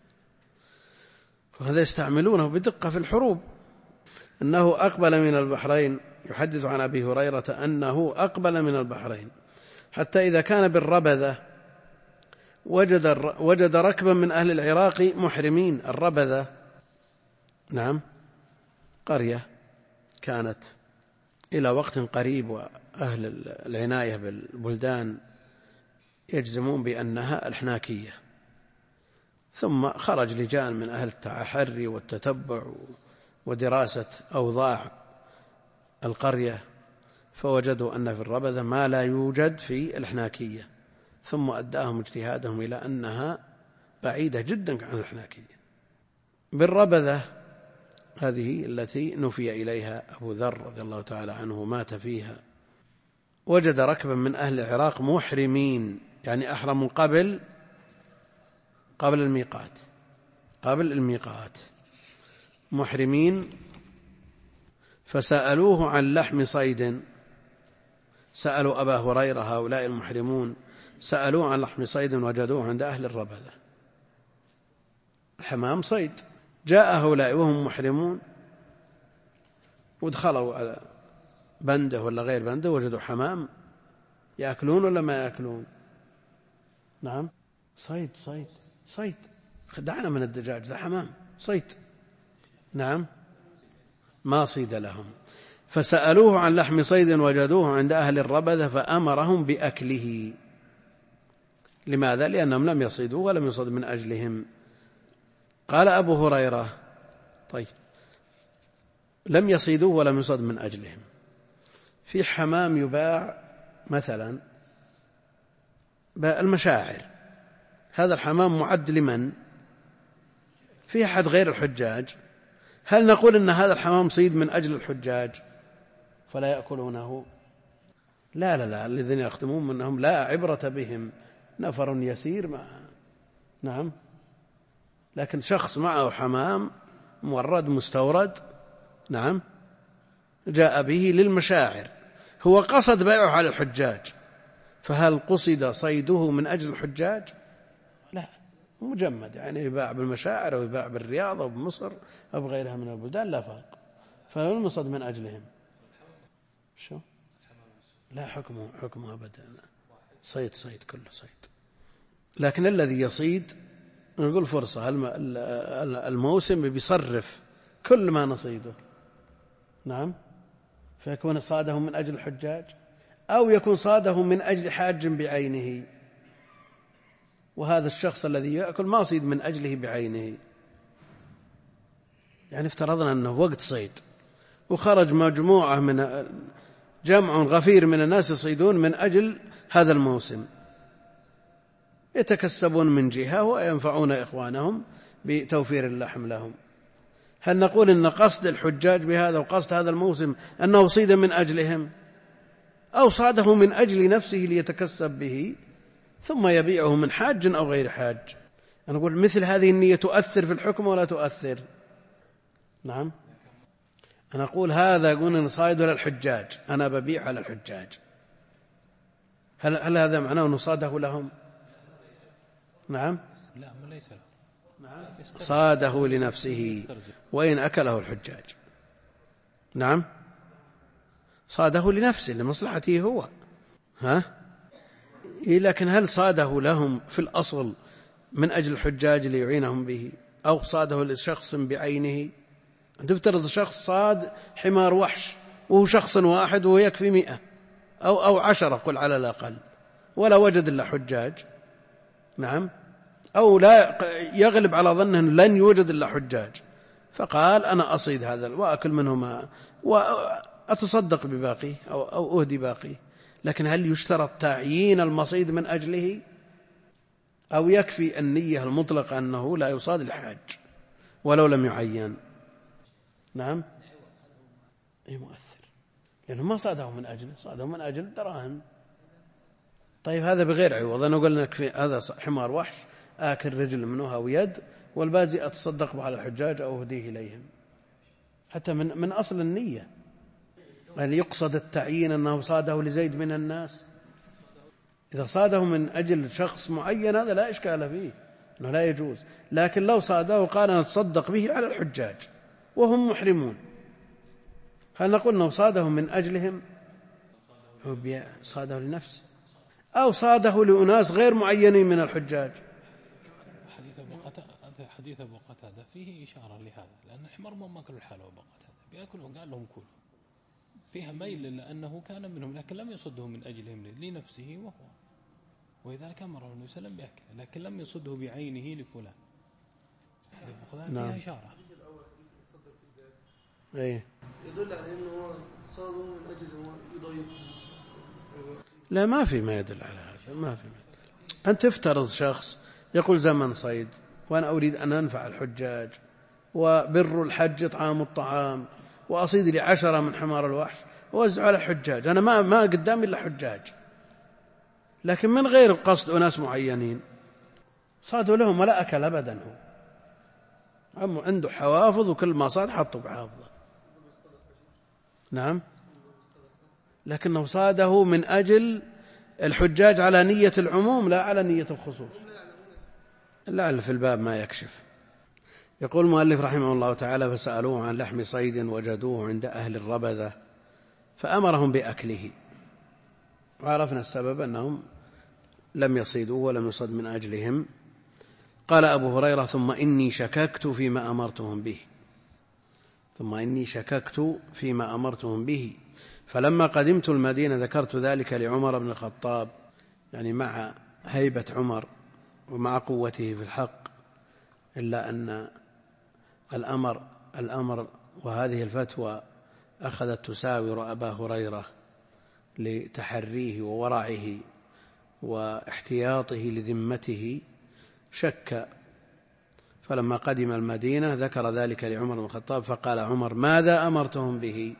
وهذا يستعملونه بدقة في الحروب. أنه أقبل من البحرين، يحدث عن أبي هريرة أنه أقبل من البحرين حتى إذا كان بالربذة وجد ركبا من أهل العراق محرمين. الربذة نعم قرية كانت إلى وقت قريب، وأهل العناية بالبلدان يجزمون بأنها الحناكية، ثم خرج لجان من أهل التحري والتتبع ودراسة أوضاع القرية، فوجدوا أن في الربذة ما لا يوجد في الحناكية، ثم أداهم اجتهادهم إلى أنها بعيدة جدا عن الحناكية. بالربذة هذه التي نفي إليها أبو ذر رضي الله تعالى عنه، مات فيها، وجد ركبا من أهل العراق محرمين، يعني أحرموا قبل الميقات محرمين، فسألوه عن لحم صيد. سألوا أبا هريرة هؤلاء المحرمون، سألوه عن لحم صيد وجدوه عند أهل الربذة، حمام صيد. جاء هؤلاء وهم محرمون ودخلوا على بنده ولا غير بنده، وجدوا حمام. يأكلون ولا ما يأكلون؟ نعم، صيد، دعنا من الدجاج، ذا حمام صيد. نعم، ما صيد لهم. فسألوه عن لحم صيد وجدوه عند أهل الربذة فأمرهم بأكله. لماذا؟ لأنهم لم يصيدوا ولم يصد من أجلهم. قال أبو هريرة: طيب، لم يصيدوا ولم يصد من أجلهم، في حمام يباع مثلا المشاعر، هذا الحمام معد لمن؟ في أحد غير الحجاج؟ هل نقول إن هذا الحمام صيد من أجل الحجاج فلا يأكلونه؟ لا، الذين يخدمون منهم لا عبرة بهم، نفر يسير معه. نعم، لكن شخص معه حمام مورد مستورد، نعم، جاء به للمشاعر، هو قصد بيعه على الحجاج، فهل قصد صيده من أجل الحجاج؟ لا، مجمد، يعني يباع بالمشاعر أو يباع بالرياض أو بمصر أو بغيرها من البلدان، لا فرق، فلم يصد من أجلهم. شو؟ لا، حكمه أبدا، صيد كله صيد. لكن الذي يصيد نقول فرصة، الموسم بيصرف كل ما نصيده، نعم، فيكون صاده من أجل الحجاج أو يكون صاده من أجل حاج بعينه، وهذا الشخص الذي يأكل ما صيد من أجله بعينه. يعني افترضنا أنه وقت صيد وخرج جمع غفير من الناس يصيدون من أجل هذا الموسم، يتكسبون من جهة وينفعون إخوانهم بتوفير اللحم لهم. هل نقول إن قصد الحجاج بهذا وقصد هذا الموسم أنه صيد من أجلهم، أو صاده من أجل نفسه ليتكسب به ثم يبيعه من حاج أو غير حاج؟ أنا أقول مثل هذه النية تؤثر في الحكم ولا تؤثر؟ نعم، أنا أقول هذا يقول صايد للحجاج، أنا ببيع على الحجاج، هل هذا معناه أنه صاده لهم؟ نعم، لا، ليس، نعم، صاده لنفسه وإن أكله الحجاج. نعم، صاده لنفسه لمصلحته هو، لكن هل صاده لهم في الأصل من أجل الحجاج ليعينهم به، أو صاده لشخص بعينه؟ تفترض شخص صاد حمار وحش وهو شخص واحد ويكفي 100 أو 10 قل على الأقل، ولا وجد إلا حجاج، نعم، أو لا يغلب على ظنه لن يوجد إلا حجاج، فقال أنا أصيد هذا وأكل منهما وأتصدق بباقي أو أهدي باقي. لكن هل يشترط تعيين المصيد من أجله؟ أو يكفي النية المطلقة أنه لا يصاد الحاج ولو لم يعين؟ نعم، أي مؤثر، لأنه ما صاده من أجله، صاده من أجل الدراهم. طيب هذا بغير عوض، أنا قلنا هذا حمار وحش آكل رجل منه أو يد، والباقي أتصدق به على الحجاج أو أهديه إليهم. حتى من أصل النية هل يقصد التعيين أنه صاده لزيد من الناس؟ إذا صاده من أجل شخص معين هذا لا إشكال فيه، أنه لا يجوز. لكن لو صاده قال نتصدق به على الحجاج وهم محرمون، هل نقول أنه صاده من أجلهم؟ هو صاده لنفسه، أو صاده لأناس غير معينين من الحجاج؟ حديث أبو قتادة فيه إشارة لهذا، لأن الحمار ما ماكل الحال أبو قتادة بيأكلهم، قال لهم كلوا، فيها ميل لأنه كان منهم، لكن لم يصده من أجلهم لنفسه وهو، ولذلك أمره النبي صلى الله عليه وسلم بأكله، لكن لم يصده بعينه لفلان. فيها إشارة. أيه. يدل على أنه صاده من أجل يضيف. لا، ما في ما يدل على هذا، ما في. أنت تفترض شخص يقول زمن صيد وأنا أريد أن أنفع الحجاج، وبر الحج إطعام الطعام، وأصيد لي 10 من حمار الوحش ووزع على الحجاج، أنا ما قدامي إلا حجاج، لكن من غير قصد أناس معينين صادوا لهم ولا أكل أبدا، هو عنده حوافظ وكل ما صاد حطوا بحافظه. نعم، لكنه صاده من أجل الحجاج على نية العموم لا على نية الخصوص. لعل في الباب ما يكشف. يقول المؤلف رحمه الله تعالى: فسألوه عن لحم صيد وجدوه عند أهل الربذة فأمرهم بأكله، وعرفنا السبب أنهم لم يصيدوا ولم يصد من أجلهم. قال أبو هريرة: ثم إني شككت فيما أمرتهم به فلما قدمت المدينة ذكرت ذلك لعمر بن الخطاب، يعني مع هيبة عمر ومع قوته في الحق، إلا أن الأمر وهذه الفتوى أخذت تساور أبا هريرة لتحريه وورعه واحتياطه لذمته، شك. فلما قدم المدينة ذكر ذلك لعمر بن الخطاب فقال عمر: ماذا أمرتهم به؟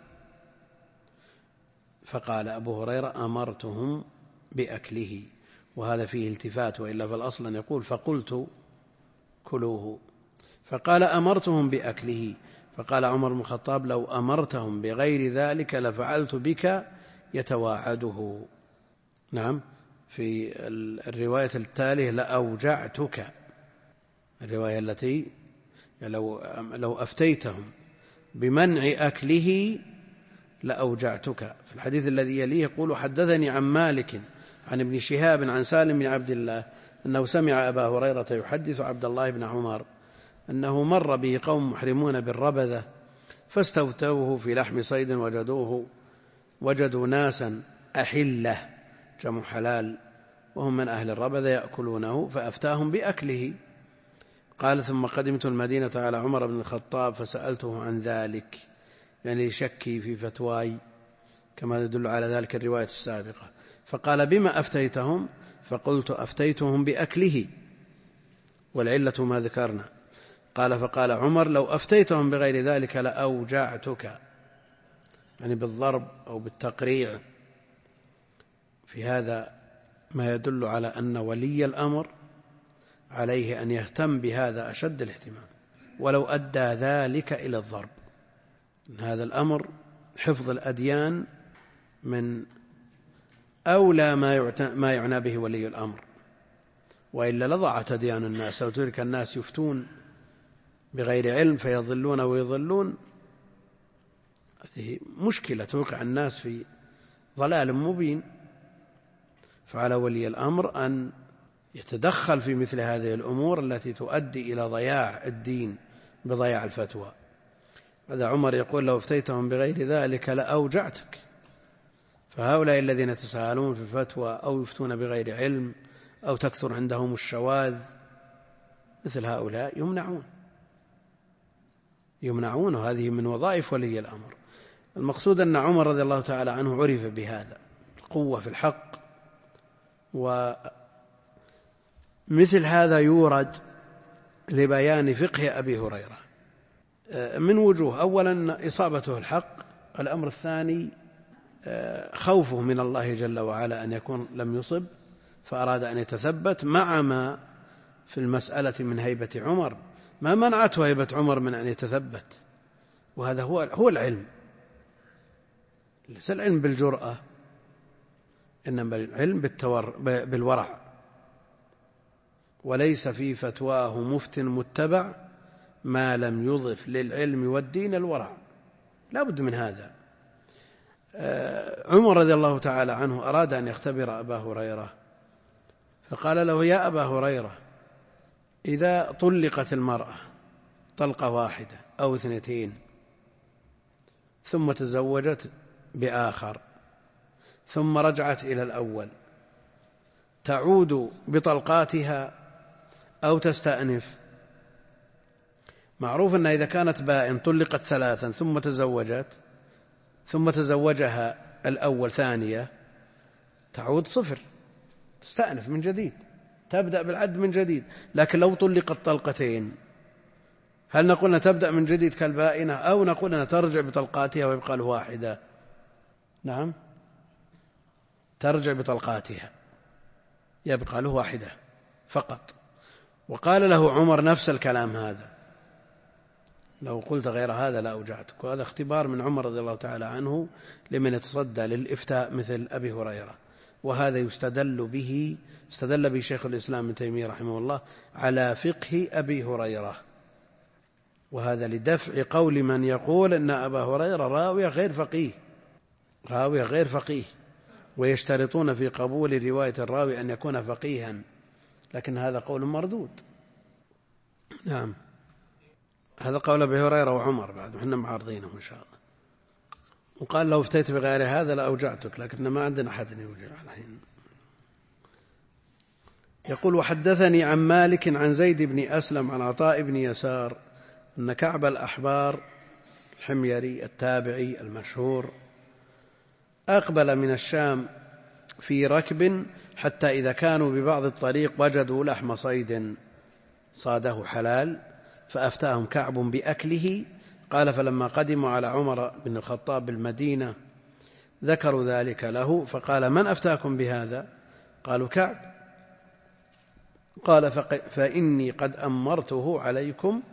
فقال أبو هريرة: أمرتهم بأكله. وهذا فيه التفات، وإلا فالأصل أن يقول فقلت كلوه، فقال أمرتهم بأكله. فقال عمر بن الخطاب: لو أمرتهم بغير ذلك لفعلت بك يتواعده. نعم، في الرواية التالية لأوجعتك، الرواية التي لو أفتيتهم بمنع أكله لأوجعتك. في الحديث الذي يليه يقول: حدثني عن مالك عن ابن شهاب عن سالم بن عبد الله أنه سمع أبا هريرة يحدث عبد الله بن عمر أنه مر به قوم محرمون بالربذة فاستفتوه في لحم صيد وجدوا ناسا أحلة جمع حلال وهم من أهل الربذة يأكلونه فأفتاهم بأكله. قال: ثم قدمت المدينة على عمر بن الخطاب فسألته عن ذلك، يعني لشكي في فتواي كما يدل على ذلك الرواية السابقة. فقال: بما أفتيتهم؟ فقلت: أفتيتهم بأكله، والعلة ما ذكرنا. قال: فقال عمر: لو أفتيتهم بغير ذلك لأوجعتك، يعني بالضرب أو بالتقريع. في هذا ما يدل على أن ولي الأمر عليه أن يهتم بهذا أشد الاهتمام، ولو أدى ذلك إلى الضرب. هذا الأمر حفظ الأديان من أولى ما يعنى به ولي الأمر، وإلا لضاعت أديان الناس. لو ترك الناس يفتون بغير علم فيضلون ويضلون، هذه مشكلة توقع الناس في ضلال مبين. فعلى ولي الأمر أن يتدخل في مثل هذه الأمور التي تؤدي إلى ضياع الدين بضياع الفتوى. هذا عمر يقول: لو افتيتهم بغير ذلك لأوجعتك. فهؤلاء الذين يتساهلون في الفتوى أو يفتون بغير علم أو تكثر عندهم الشواذ، مثل هؤلاء يمنعون، وهذه من وظائف ولي الأمر. المقصود أن عمر رضي الله تعالى عنه عرف بهذا القوة في الحق مثل هذا يورد لبيان فقه أبي هريرة من وجوه: أولا إصابته الحق، الأمر الثاني خوفه من الله جل وعلا أن يكون لم يصب فأراد أن يتثبت، مع ما في المسألة من هيبة عمر، ما منعته هيبة عمر من أن يتثبت، وهذا هو العلم، ليس العلم بالجرأة، إنما العلم بالورع، وليس في فتواه مفت متبع ما لم يضف للعلم والدين الورع، لا بد من هذا. عمر رضي الله تعالى عنه أراد أن يختبر أبا هريرة، فقال له: يا أبا هريرة، إذا طلقت المرأة طلقة واحدة أو 2 ثم تزوجت بآخر ثم رجعت إلى الأول، تعود بطلقاتها أو تستأنف؟ معروف أن إذا كانت بائن طلقت 3 ثم تزوجها الأول ثانية، تعود 0، تستأنف من جديد، تبدأ بالعد من جديد. لكن لو طلقت 2 طلقتين، هل نقول تبدأ من جديد كالبائنة، أو نقول أنها ترجع بطلقاتها ويبقى له واحدة؟ نعم، ترجع بطلقاتها، يبقى له واحدة فقط. وقال له عمر نفس الكلام هذا: لو قلت غير هذا لا أوجعتك. وهذا اختبار من عمر رضي الله تعالى عنه لمن يتصدى للإفتاء مثل أبي هريرة. وهذا استدل به شيخ الإسلام ابن تيمية رحمه الله على فقه أبي هريرة، وهذا لدفع قول من يقول أن أبا هريرة راوي غير فقيه، ويشترطون في قبول رواية الراوي أن يكون فقيها، لكن هذا قول مردود. نعم، هذا قول أبي هريرة وعمر، بعد احنا معارضينهم إن شاء الله. وقال: لو افتيت بغير هذا لأوجعتك، لكن ما عندنا أحد يوجع الحين. يقول: وحدثني عن مالك عن زيد بن أسلم عن عطاء بن يسار أن كعب الأحبار الحميري التابعي المشهور أقبل من الشام في ركب، حتى إذا كانوا ببعض الطريق وجدوا لحم صيد صاده حلال، فأفتاهم كعب بأكله. قال: فلما قدموا على عمر بن الخطاب بالمدينة ذكروا ذلك له، فقال: من أفتاكم بهذا؟ قالوا: كعب. قال: فإني قد أمرته عليكم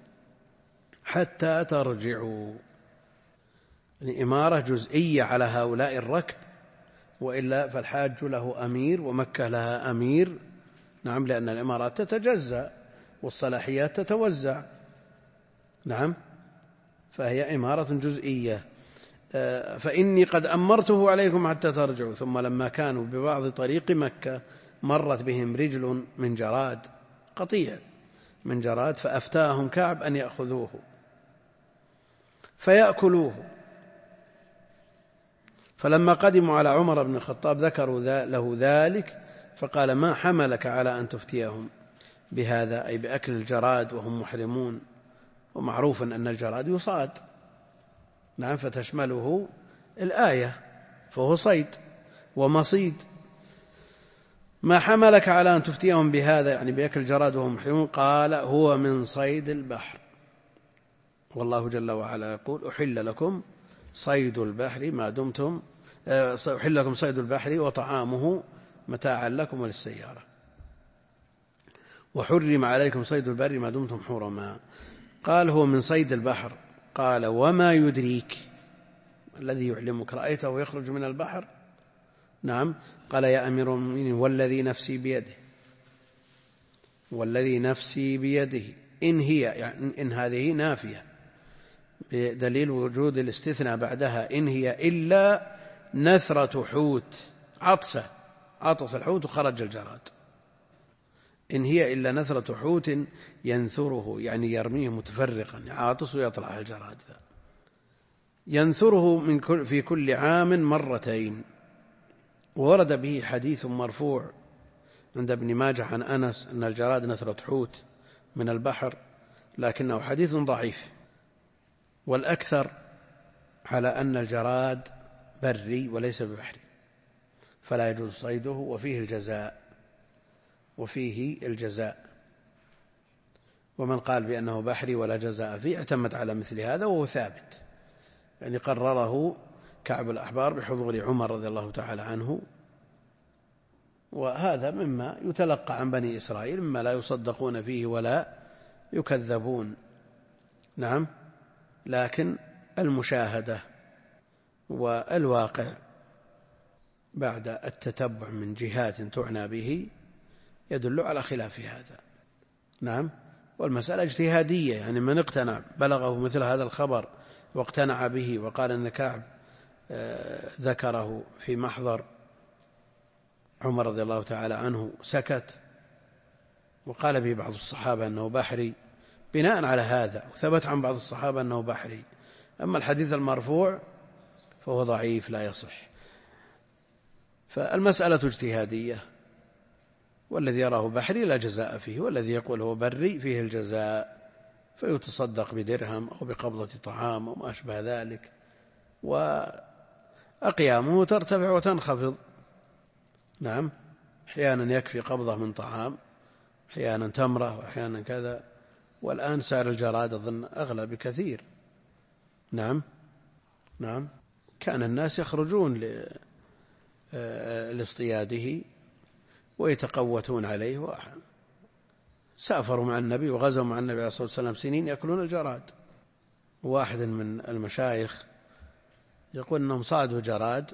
حتى ترجعوا. يعني إمارة جزئية على هؤلاء الركب، وإلا فالحاج له أمير ومكة لها أمير. نعم، لأن الإمارات تتجزأ والصلاحيات تتوزع. نعم، فهي إمارة جزئية. فإني قد أمرته عليكم حتى ترجعوا. ثم لما كانوا ببعض طريق مكة مرت بهم رجل من جراد، قطيع من جراد، فأفتاهم كعب أن يأخذوه فيأكلوه. فلما قدموا على عمر بن الخطاب ذكروا له ذلك، فقال: ما حملك على أن تفتيهم بهذا، أي بأكل الجراد وهم محرمون، ومعروف أن الجراد يصاد. نعم، فتشمله الآية، فهو صيد ومصيد. ما حملك على أن تفتيهم بهذا، يعني بأكل الجراد وهم محرمون؟ قال: هو من صيد البحر، والله جل وعلا يقول: أحل لكم صيد البحر ما دمتم أحل لكم صيد البحر وطعامه متاعا لكم وللسيارة، وحرم عليكم صيد البر ما دمتم حرما. قال: هو من صيد البحر. قال: وما يدريك، الذي يعلمك، رأيته يخرج من البحر؟ نعم. قال: يا أمير المؤمنين والذي نفسي بيده، والذي نفسي بيده، إن هي، يعني إن هذه نافية بدليل وجود الاستثناء بعدها، إن هي إلا نثرة حوت، عطس الحوت وخرج الجراد. إن هي إلا نثرة حوت ينثره، يعني يرميه متفرقا، عاطس ويطلع الجراد، ينثره في كل عام 2 مرة. ورد به حديث مرفوع عند ابن ماجه عن أنس أن الجراد نثرة حوت من البحر، لكنه حديث ضعيف، والأكثر على أن الجراد بري وليس ببحري، فلا يجوز صيده وفيه الجزاء. وفيه الجزاء. ومن قال بأنه بحري ولا جزاء فيه اعتمد على مثل هذا، وهو ثابت، يعني قرره كعب الأحبار بحضور عمر رضي الله تعالى عنه. وهذا مما يتلقى عن بني إسرائيل، مما لا يصدقون فيه ولا يكذبون. نعم، لكن المشاهدة والواقع بعد التتبع من جهات تعنى به يدل على خلاف هذا. نعم، والمسألة اجتهادية، يعني من اقتنع بلغه مثل هذا الخبر واقتنع به وقال أن كعب ذكره في محضر عمر رضي الله تعالى عنه سكت، وقال به بعض الصحابة أنه بحري بناء على هذا، وثبت عن بعض الصحابة أنه بحري. أما الحديث المرفوع فهو ضعيف لا يصح. فالمسألة اجتهادية، والذي يراه بحري لا جزاء فيه، والذي يقول هو بري فيه الجزاء، فيتصدق بدرهم أو بقبضة طعام أو ما أشبه ذلك، وأقيامه ترتفع وتنخفض. نعم، أحيانا يكفي قبضة من طعام، أحيانا تمرة، وأحيانا كذا. والآن سعر الجراد أظن أغلى بكثير. نعم، كان الناس يخرجون لاصطياده ويتقوتون عليه، سافروا مع النبي وغزوا مع النبي عليه الصلاة والسلام سنين يأكلون الجراد. واحد من المشايخ يقول أنهم صادوا جراد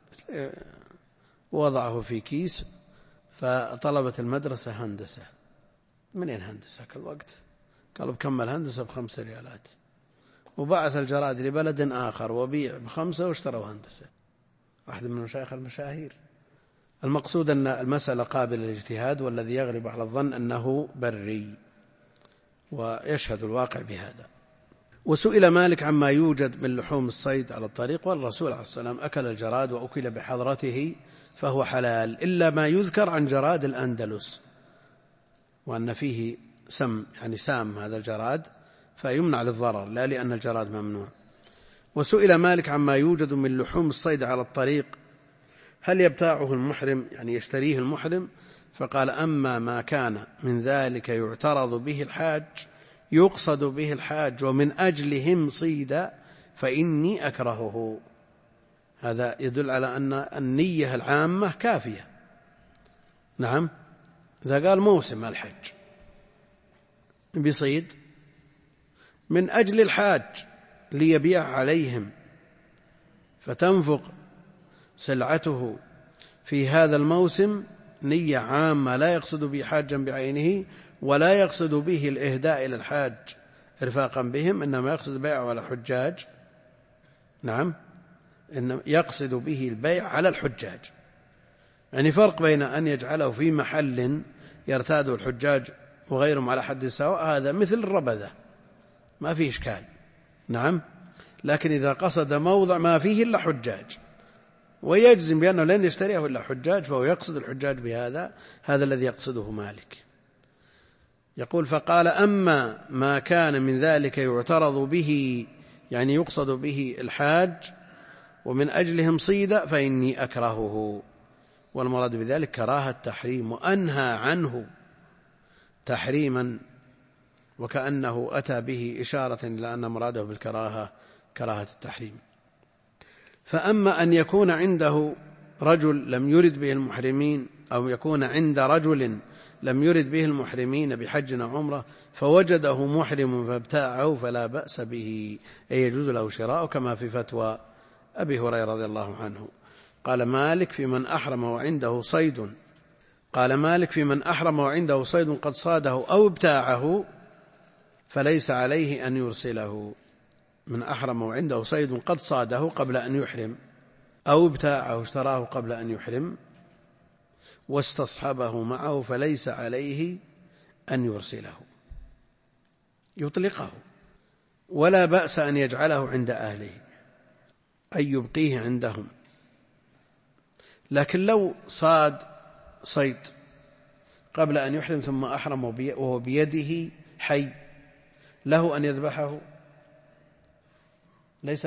ووضعه في كيس، فطلبت المدرسة هندسة. منين هندسة كل وقت؟ قالوا بكمل هندسة ب5 ريالات، وبعث الجراد لبلد آخر وبيع ب5 واشتروا هندسة. واحد من المشايخ المشاهير. المقصود أن المسألة قابلة للاجتهاد، والذي يغلب على الظن أنه بري، ويشهد الواقع بهذا. وسئل مالك عما يوجد من لحوم الصيد على الطريق، والرسول عليه السلام أكل الجراد وأكل بحضرته فهو حلال، إلا ما يذكر عن جراد الأندلس، وأن فيه سم، يعني سام هذا الجراد، فيمنع للضرر لا لأن الجراد ممنوع. وسئل مالك عما يوجد من لحوم الصيد على الطريق هل يبتاعه المحرم، يعني يشتريه المحرم؟ فقال أما ما كان من ذلك يعترض به الحاج، يقصد به الحاج ومن أجلهم صيد، فإني أكرهه. هذا يدل على أن النية العامة كافية. نعم، إذا قال موسم الحج بصيد من أجل الحاج ليبيع عليهم، فتنفق سلعته في هذا الموسم، نية عامة لا يقصد به حاجا بعينه، ولا يقصد به الإهداء إلى الحاج إرفاقا بهم، إنما يقصد بيع على الحجاج. نعم، إنما يقصد به البيع على الحجاج. يعني فرق بين أن يجعله في محل يرتاده الحجاج وغيرهم على حد سواء، هذا مثل الربذة ما فيه إشكال. نعم، لكن إذا قصد موضع ما فيه إلا حجاج ويجزم بأنه لن يشتريه إلا حجاج، فهو يقصد الحجاج بهذا، هذا الذي يقصده مالك. يقول فقال أما ما كان من ذلك يعترض به، يعني يقصد به الحاج ومن أجلهم صيد، فإني أكرهه. والمراد بذلك كراهة تحريم، وأنهى عنه تحريما، وكأنه أتى به إشارة إلى أن مراده بالكراهة كراهة التحريم. فأما أن يكون عنده رجل لم يرد به المحرمين، أو يكون عند رجل لم يرد به المحرمين بحج أو عمرة فوجده محرم فابتاعه، فلا بأس به، أي يجوز له شراءه، كما في فتوى أبي هريرة رضي الله عنه. قال مالك في من أحرم وعنده صيد قد صاده أو ابتاعه فليس عليه أن يرسله. من أحرم وعنده صيد قد صاده قبل أن يحرم، أو ابتاعه اشتراه قبل أن يحرم واستصحبه معه، فليس عليه أن يرسله، يطلقه، ولا بأس أن يجعله عند أهله، أي يبقيه عندهم. لكن لو صاد صيد قبل أن يحرم ثم أحرم وهو بيده حي، له أن يذبحه؟ ليس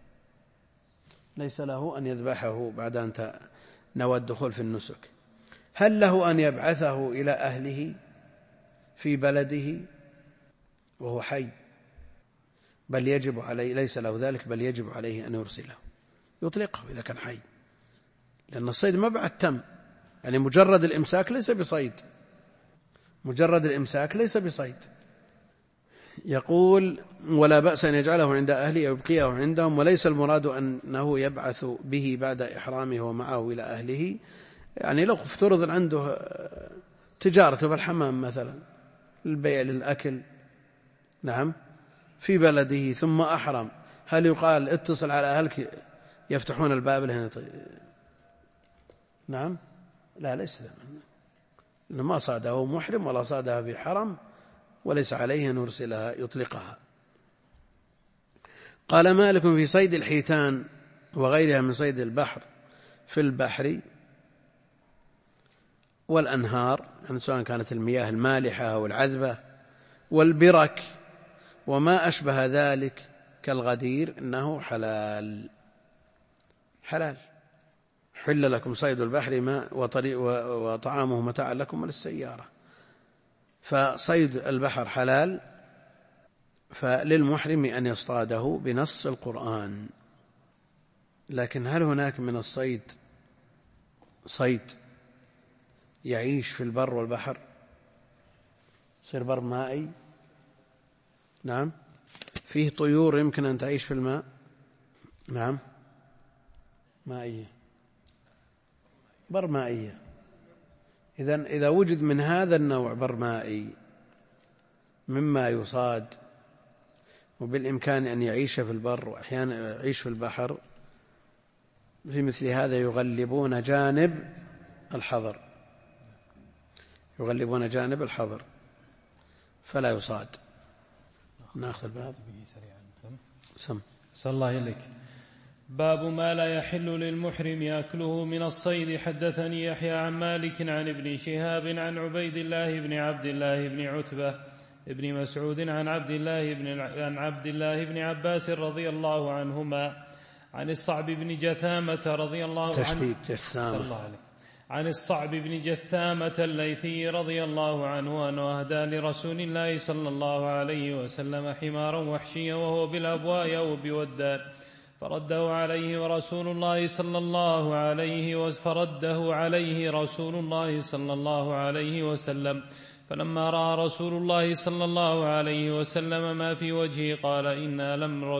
له أن يذبحه بعد أن نوى الدخول في النسك، هل له أن يبعثه إلى أهله في بلده وهو حي؟ بل يجب عليه، ليس له ذلك، بل يجب عليه أن يرسله، يطلقه إذا كان حي، لأن الصيد مبعث تم، يعني مجرد الإمساك ليس بصيد، مجرد الإمساك ليس بصيد. يقول: ولا بأس أن يجعله عند أهله أو يبقيه عندهم، وليس المراد أنه يبعث به بعد إحرامه ومعه إلى أهله. يعني لو افترض عنده تجارته في الحمام مثلا، البيع للأكل، نعم، في بلده ثم أحرم، هل يقال اتصل على أهلك يفتحون الباب له؟ نعم، لا، ليس، إنه ما صاده محرم ولا صادها في حرم، وليس عليه أن يرسلها، يطلقها. قال مالك: في صيد الحيتان وغيرها من صيد البحر في البحر والأنهار، يعني سواء كانت المياه المالحة أو العذبة، والبرك وما أشبه ذلك كالغدير، إنه حلال. حل لكم صيد البحر وطعامه متاعا لكم وللسيارة. فصيد البحر حلال، فللمحرم أن يصطاده بنص القرآن. لكن هل هناك من الصيد صيد يعيش في البر والبحر، يصير بر مائي؟ نعم، فيه طيور يمكن أن تعيش في الماء، نعم، مائية، بر مائية. إذا وجد من هذا النوع بر مائي مما يصاد وبالإمكان أن يعيش في البر وأحيانا يعيش في البحر، في مثل هذا يغلبون جانب الحظر، فلا يصاد. ناخذ الباب سم. صلى الله عليك. باب ما لا يحل للمحرم يأكله من الصيد. حدثني يحيى عن مالك عن ابن شهاب عن عبيد الله بن عبد الله بن عتبة ابن مسعود عن عبد الله بن عباس رضي الله عنهما عن الصعب بن جثامة رضي الله عنه عن الصعب بن جثامة الليثي رضي الله عنه أنه أهدى لرسول الله صلى الله عليه وسلم حمارا وحشيا وهو بالأبواء أو بودان، فرده عليه رسول الله صلى الله عليه وسلم. فلما رأى رسول الله صلى الله عليه وسلم ما في وجهه قال: إنا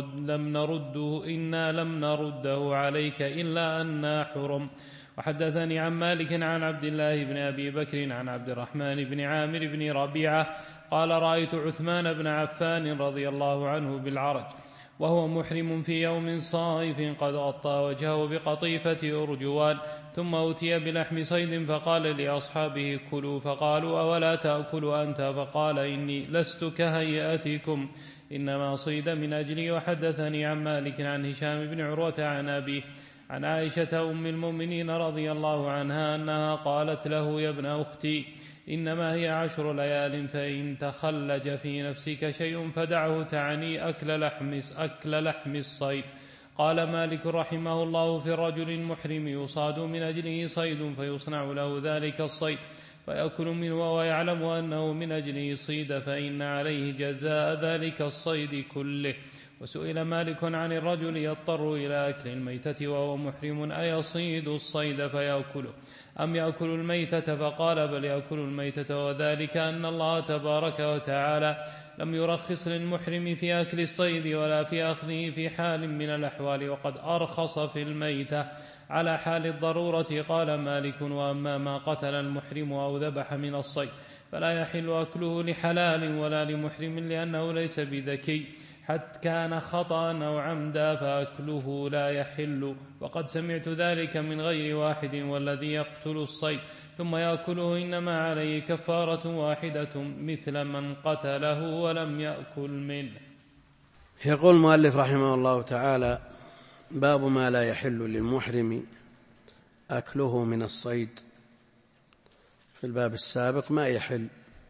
لم نرده عليك إلا أننا حرم. وحدثني عن مالك عن عبد الله بن أبي بكر عن عبد الرحمن بن عامر بن ربيعة قال: رأيت عثمان بن عفان رضي الله عنه بالعرج وهو محرم في يوم صائف قد غطى وجهه بقطيفة أرجوان، ثم أتي بلحم صيد فقال لأصحابه: كلوا، فقالوا: أولا تأكل أنت؟ فقال: إني لست كهيئتكم، إنما صيد من أجلي. وحدثني عن مالك عن هشام بن عروة عن أبيه عن عائشة أم المؤمنين رضي الله عنها أنها قالت له: يا ابن أختي، إنما هي 10 ليال، فإن تخلج في نفسك شيء فدعه، تعني أكل لحم الصيد. قال مالك رحمه الله: في الرجل المحرم يصاد من أجله صيد فيصنع له ذلك الصيد فيأكل منه ويعلم أنه من أجله صيد، فإن عليه جزاء ذلك الصيد كله. وسئل مالك عن الرجل يضطر إلى أكل الميتة وهو محرم أيصيد الصيد فيأكله أم يأكل الميتة؟ فقال: بل يأكل الميتة، وذلك أن الله تبارك وتعالى لم يرخص للمحرم في أكل الصيد ولا في أخذه في حال من الأحوال، وقد أرخص في الميتة على حال الضرورة. قال مالك: وأما ما قتل المحرم أو ذبح من الصيد فلا يحل أكله لحلال ولا لمحرم، لأنه ليس بذكي، حتى كان خطأ أو عمدا فأكله لا يحل. وقد سمعت ذلك من غير واحد، والذي يقتل الصيد ثم يأكله إنما عليه كفارة واحدة مثل من قتله ولم يأكل منه. يقول المؤلف رحمه الله تعالى: باب ما لا يحل للمحرم أكله من الصيد. في الباب السابق ما يحل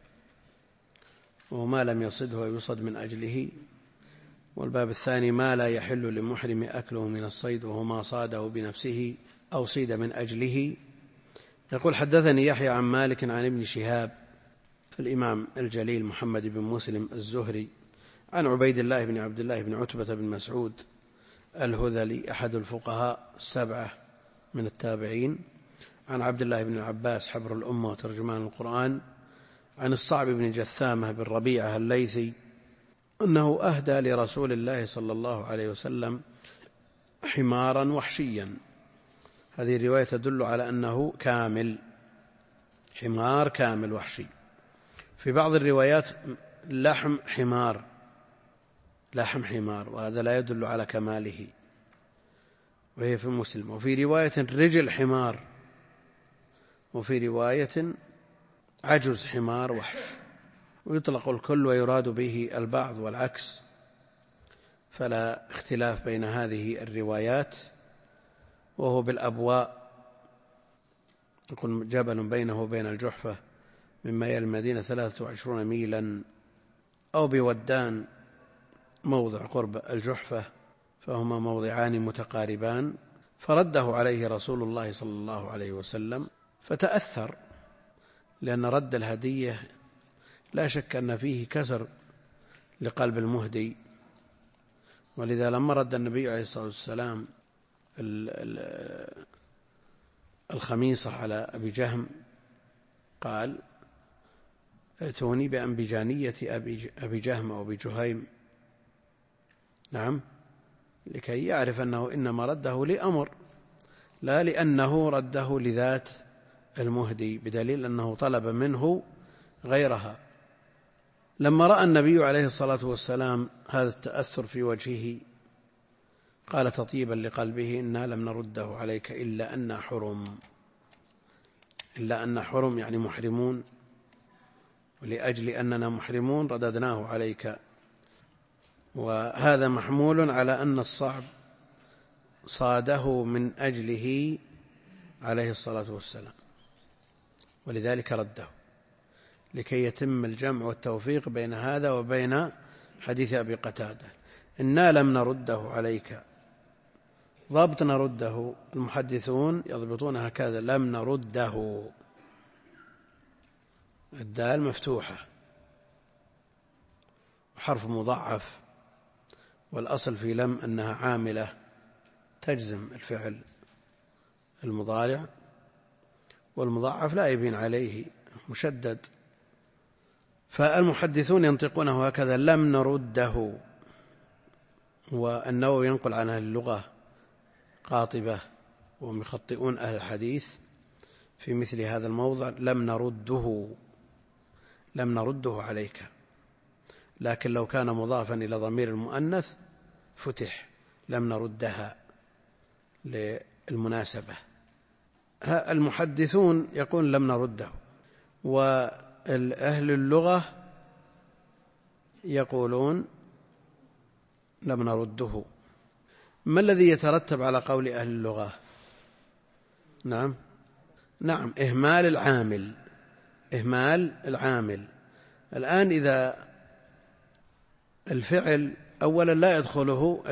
وما لم يصده ويصد من أجله، والباب الثاني ما لا يحل للمحرم أكله من الصيد وهو ما صاده بنفسه أو صيد من أجله. يقول حدثني يحيى عن مالك عن ابن شهاب الإمام الجليل محمد بن مسلم الزهري عن عبيد الله بن عبد الله بن عتبة بن مسعود الهذلي أحد الفقهاء السبعة من التابعين عن عبد الله بن عباس حبر الأمة وترجمان القرآن عن الصعب بن جثامة بن ربيعة الليثي أنه أهدى لرسول الله صلى الله عليه وسلم حمارا وحشيا. هذه الرواية تدل على أنه كامل، حمار كامل وحشي. في بعض الروايات لحم حمار، وهذا لا يدل على كماله، وهي في مسلم. وفي رواية رجل حمار، وفي رواية عجز حمار وحش، ويطلق الكل ويراد به البعض والعكس، فلا اختلاف بين هذه الروايات. وهو بالأبواء، يقول جبل بينه وبين الجحفة مما يلي المدينة 23 ميلا، أو بودان موضع قرب الجحفة، فهما موضعان متقاربان. فرده عليه رسول الله صلى الله عليه وسلم فتأثر، لأن رد الهدية لا شك أن فيه كسر لقلب المهدي. ولذا لما رد النبي عليه الصلاة والسلام الخميصة على أبي جهم قال: ائتوني بأنبجانية أبي جهم أو أبي جهيم، نعم، لكي يعرف أنه إنما رده لأمر، لا لأنه رده لذات المهدي، بدليل أنه طلب منه غيرها. لما رأى النبي عليه الصلاة والسلام هذا التأثر في وجهه قال تطيبا لقلبه: إنا لم نرده عليك إلا أن حرم، يعني محرمون، ولأجل أننا محرمون رددناه عليك. وهذا محمول على أن الصعب صاده من أجله عليه الصلاة والسلام، ولذلك رده، لكي يتم الجمع والتوفيق بين هذا وبين حديث أبي قتادة. إنا لم نرده عليك، ضبط نرده المحدثون يضبطون هكذا: لم نرده، الدال مفتوحة حرف مضاعف، والأصل في لم أنها عاملة تجزم الفعل المضارع، والمضاعف لا يبين عليه مشدد. فالمحدثون ينطقونه هكذا: لم نرده. والنووي ينقل عن أهل اللغة قاطبة، وهم يخطئون أهل الحديث في مثل هذا الموضع: لم نرده عليك. لكن لو كان مضافا إلى ضمير المؤنث فتح: لم نردها للمناسبة. المحدثون يقول لم نرده، وأهل اللغة يقولون لم نرده. ما الذي يترتب على قول أهل اللغة؟ نعم، إهمال العامل. الآن إذا الفعل أولا لا يدخله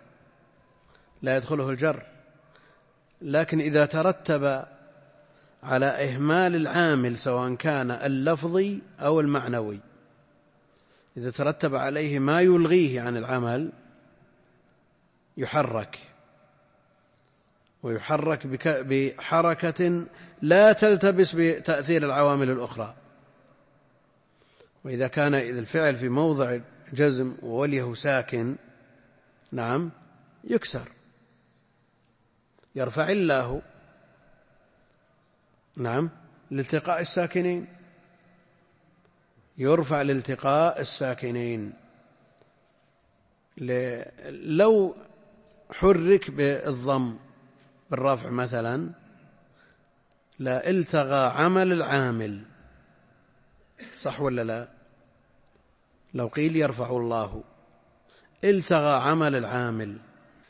الجر، لكن إذا ترتب على إهمال العامل سواء كان اللفظي أو المعنوي، إذا ترتب عليه ما يلغيه عن العمل يحرك، ويحرك بحركة لا تلتبس بتأثير العوامل الأخرى. وإذا كان الفعل في موضع جزم ووليه ساكن، نعم، يكسر، يرفع الله، نعم، لالتقاء الساكنين، يرفع لالتقاء الساكنين. لو حرك بالضم بالرفع مثلا لا التغى عمل العامل، صح ولا لا؟ لو قيل يرفع الله، التغى عمل العامل،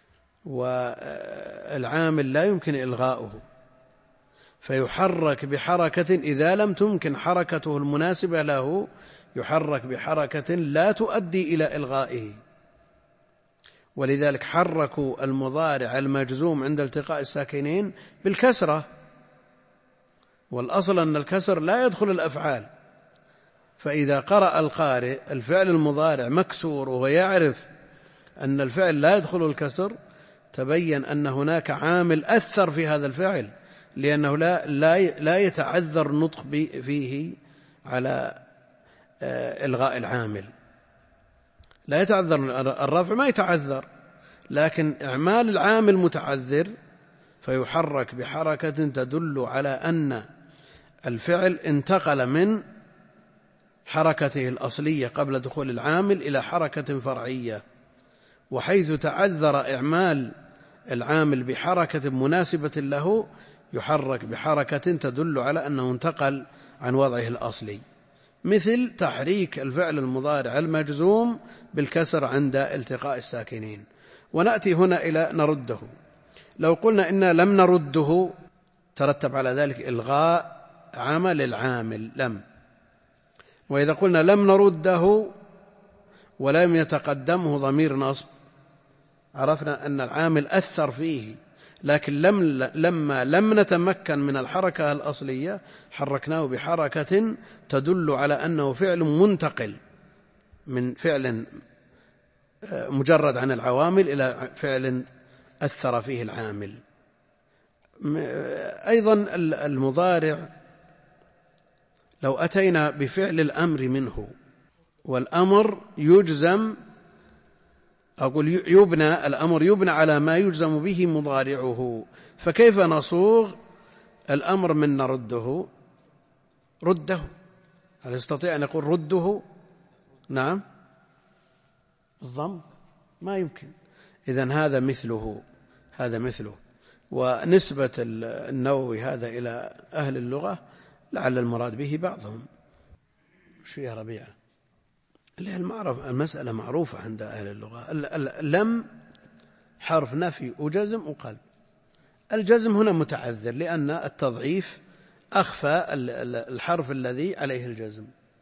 والعامل لا يمكن إلغاؤه، فيحرك بحركة إذا لم تمكن حركته المناسبة له، يحرك بحركة لا تؤدي إلى إلغائه. ولذلك حركوا المضارع المجزوم عند التقاء الساكنين بالكسرة، والأصل أن الكسر لا يدخل الأفعال، فإذا قرأ القارئ الفعل المضارع مكسور وهو يعرف أن الفعل لا يدخل الكسر، تبين أن هناك عامل أثر في هذا الفعل، لأنه لا يتعذر النطق فيه على إلغاء العامل، لا يتعذر الرفع، ما يتعذر، لكن إعمال العامل متعذر، فيحرك بحركة تدل على أن الفعل انتقل من حركته الأصلية قبل دخول العامل إلى حركة فرعية، وحيث تعذر إعمال العامل بحركة مناسبة له يحرك بحركة تدل على أنه انتقل عن وضعه الأصلي، مثل تحريك الفعل المضارع المجزوم بالكسر عند التقاء الساكنين. ونأتي هنا إلى نرده. لو قلنا إنا لم نرده ترتب على ذلك إلغاء عمل العامل لم، وإذا قلنا لم نرده ولم يتقدمه ضمير نصب عرفنا أن العامل أثر فيه، لكن لما لم نتمكن من الحركة الأصلية حركناه بحركة تدل على أنه فعل منتقل من فعل مجرد عن العوامل إلى فعل أثر فيه العامل. أيضا المضارع لو أتينا بفعل الأمر منه، والأمر يجزم، أقول يبنى، الأمر يبنى على ما يجزم به مضارعه، فكيف نصوغ الأمر من نرده؟ رده، هل يستطيع أن يقول رده؟ نعم، الضم ما يمكن. إذن هذا مثله. ونسبة النووي هذا إلى أهل اللغة لعل المراد به بعضهم. شو يا ربيعة؟ المسألة معروفة عند أهل اللغة. لم حرف نفي وجزم وقلب. الجزم هنا متعذر لأن التضعيف أخفى الحرف الذي عليه الجزم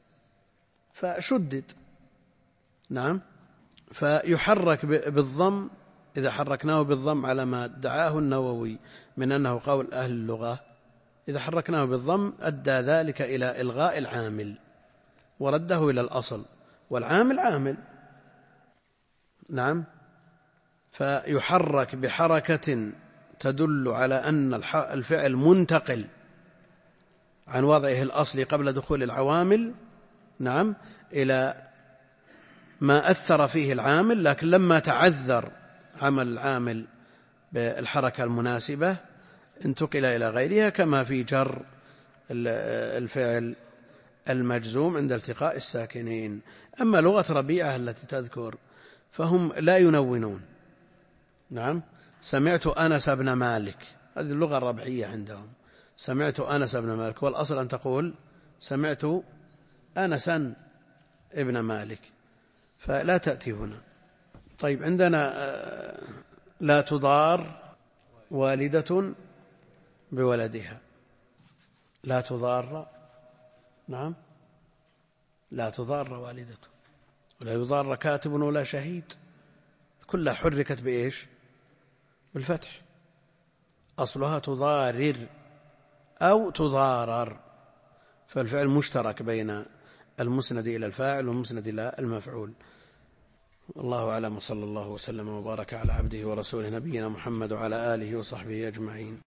فشدد. نعم، فيحرك بالضم. إذا حركناه بالضم على ما ادعاه النووي من أنه قول أهل اللغة، إذا حركناه بالضم أدى ذلك إلى إلغاء العامل ورده إلى الأصل، والعامل عامل. نعم، فيحرك بحركة تدل على أن الفعل منتقل عن وضعه الأصلي قبل دخول العوامل، نعم، إلى ما أثر فيه العامل، لكن لما تعذر عمل العامل بالحركة المناسبة انتقل إلى غيرها، كما في جر الفعل المجزوم عند التقاء الساكنين. أما لغة ربيعة التي تذكر فهم لا ينونون. نعم، سمعت أنس بن مالك، هذه اللغة الربيعية عندهم، سمعت أنس بن مالك، والأصل أن تقول سمعت أنسا ابن مالك، فلا تأتي هنا. طيب، عندنا لا تضار والدة بولدها، لا تضار، نعم، لا تضار والدة، ولا يضار كاتب ولا شهيد، كلها حركت بإيش؟ بالفتح. أصلها تضارر أو تضارر، فالفعل مشترك بين المسند إلى الفاعل والمسند إلى المفعول. الله أعلم، صلى الله وسلم وبارك على عبده ورسوله نبينا محمد وعلى آله وصحبه أجمعين.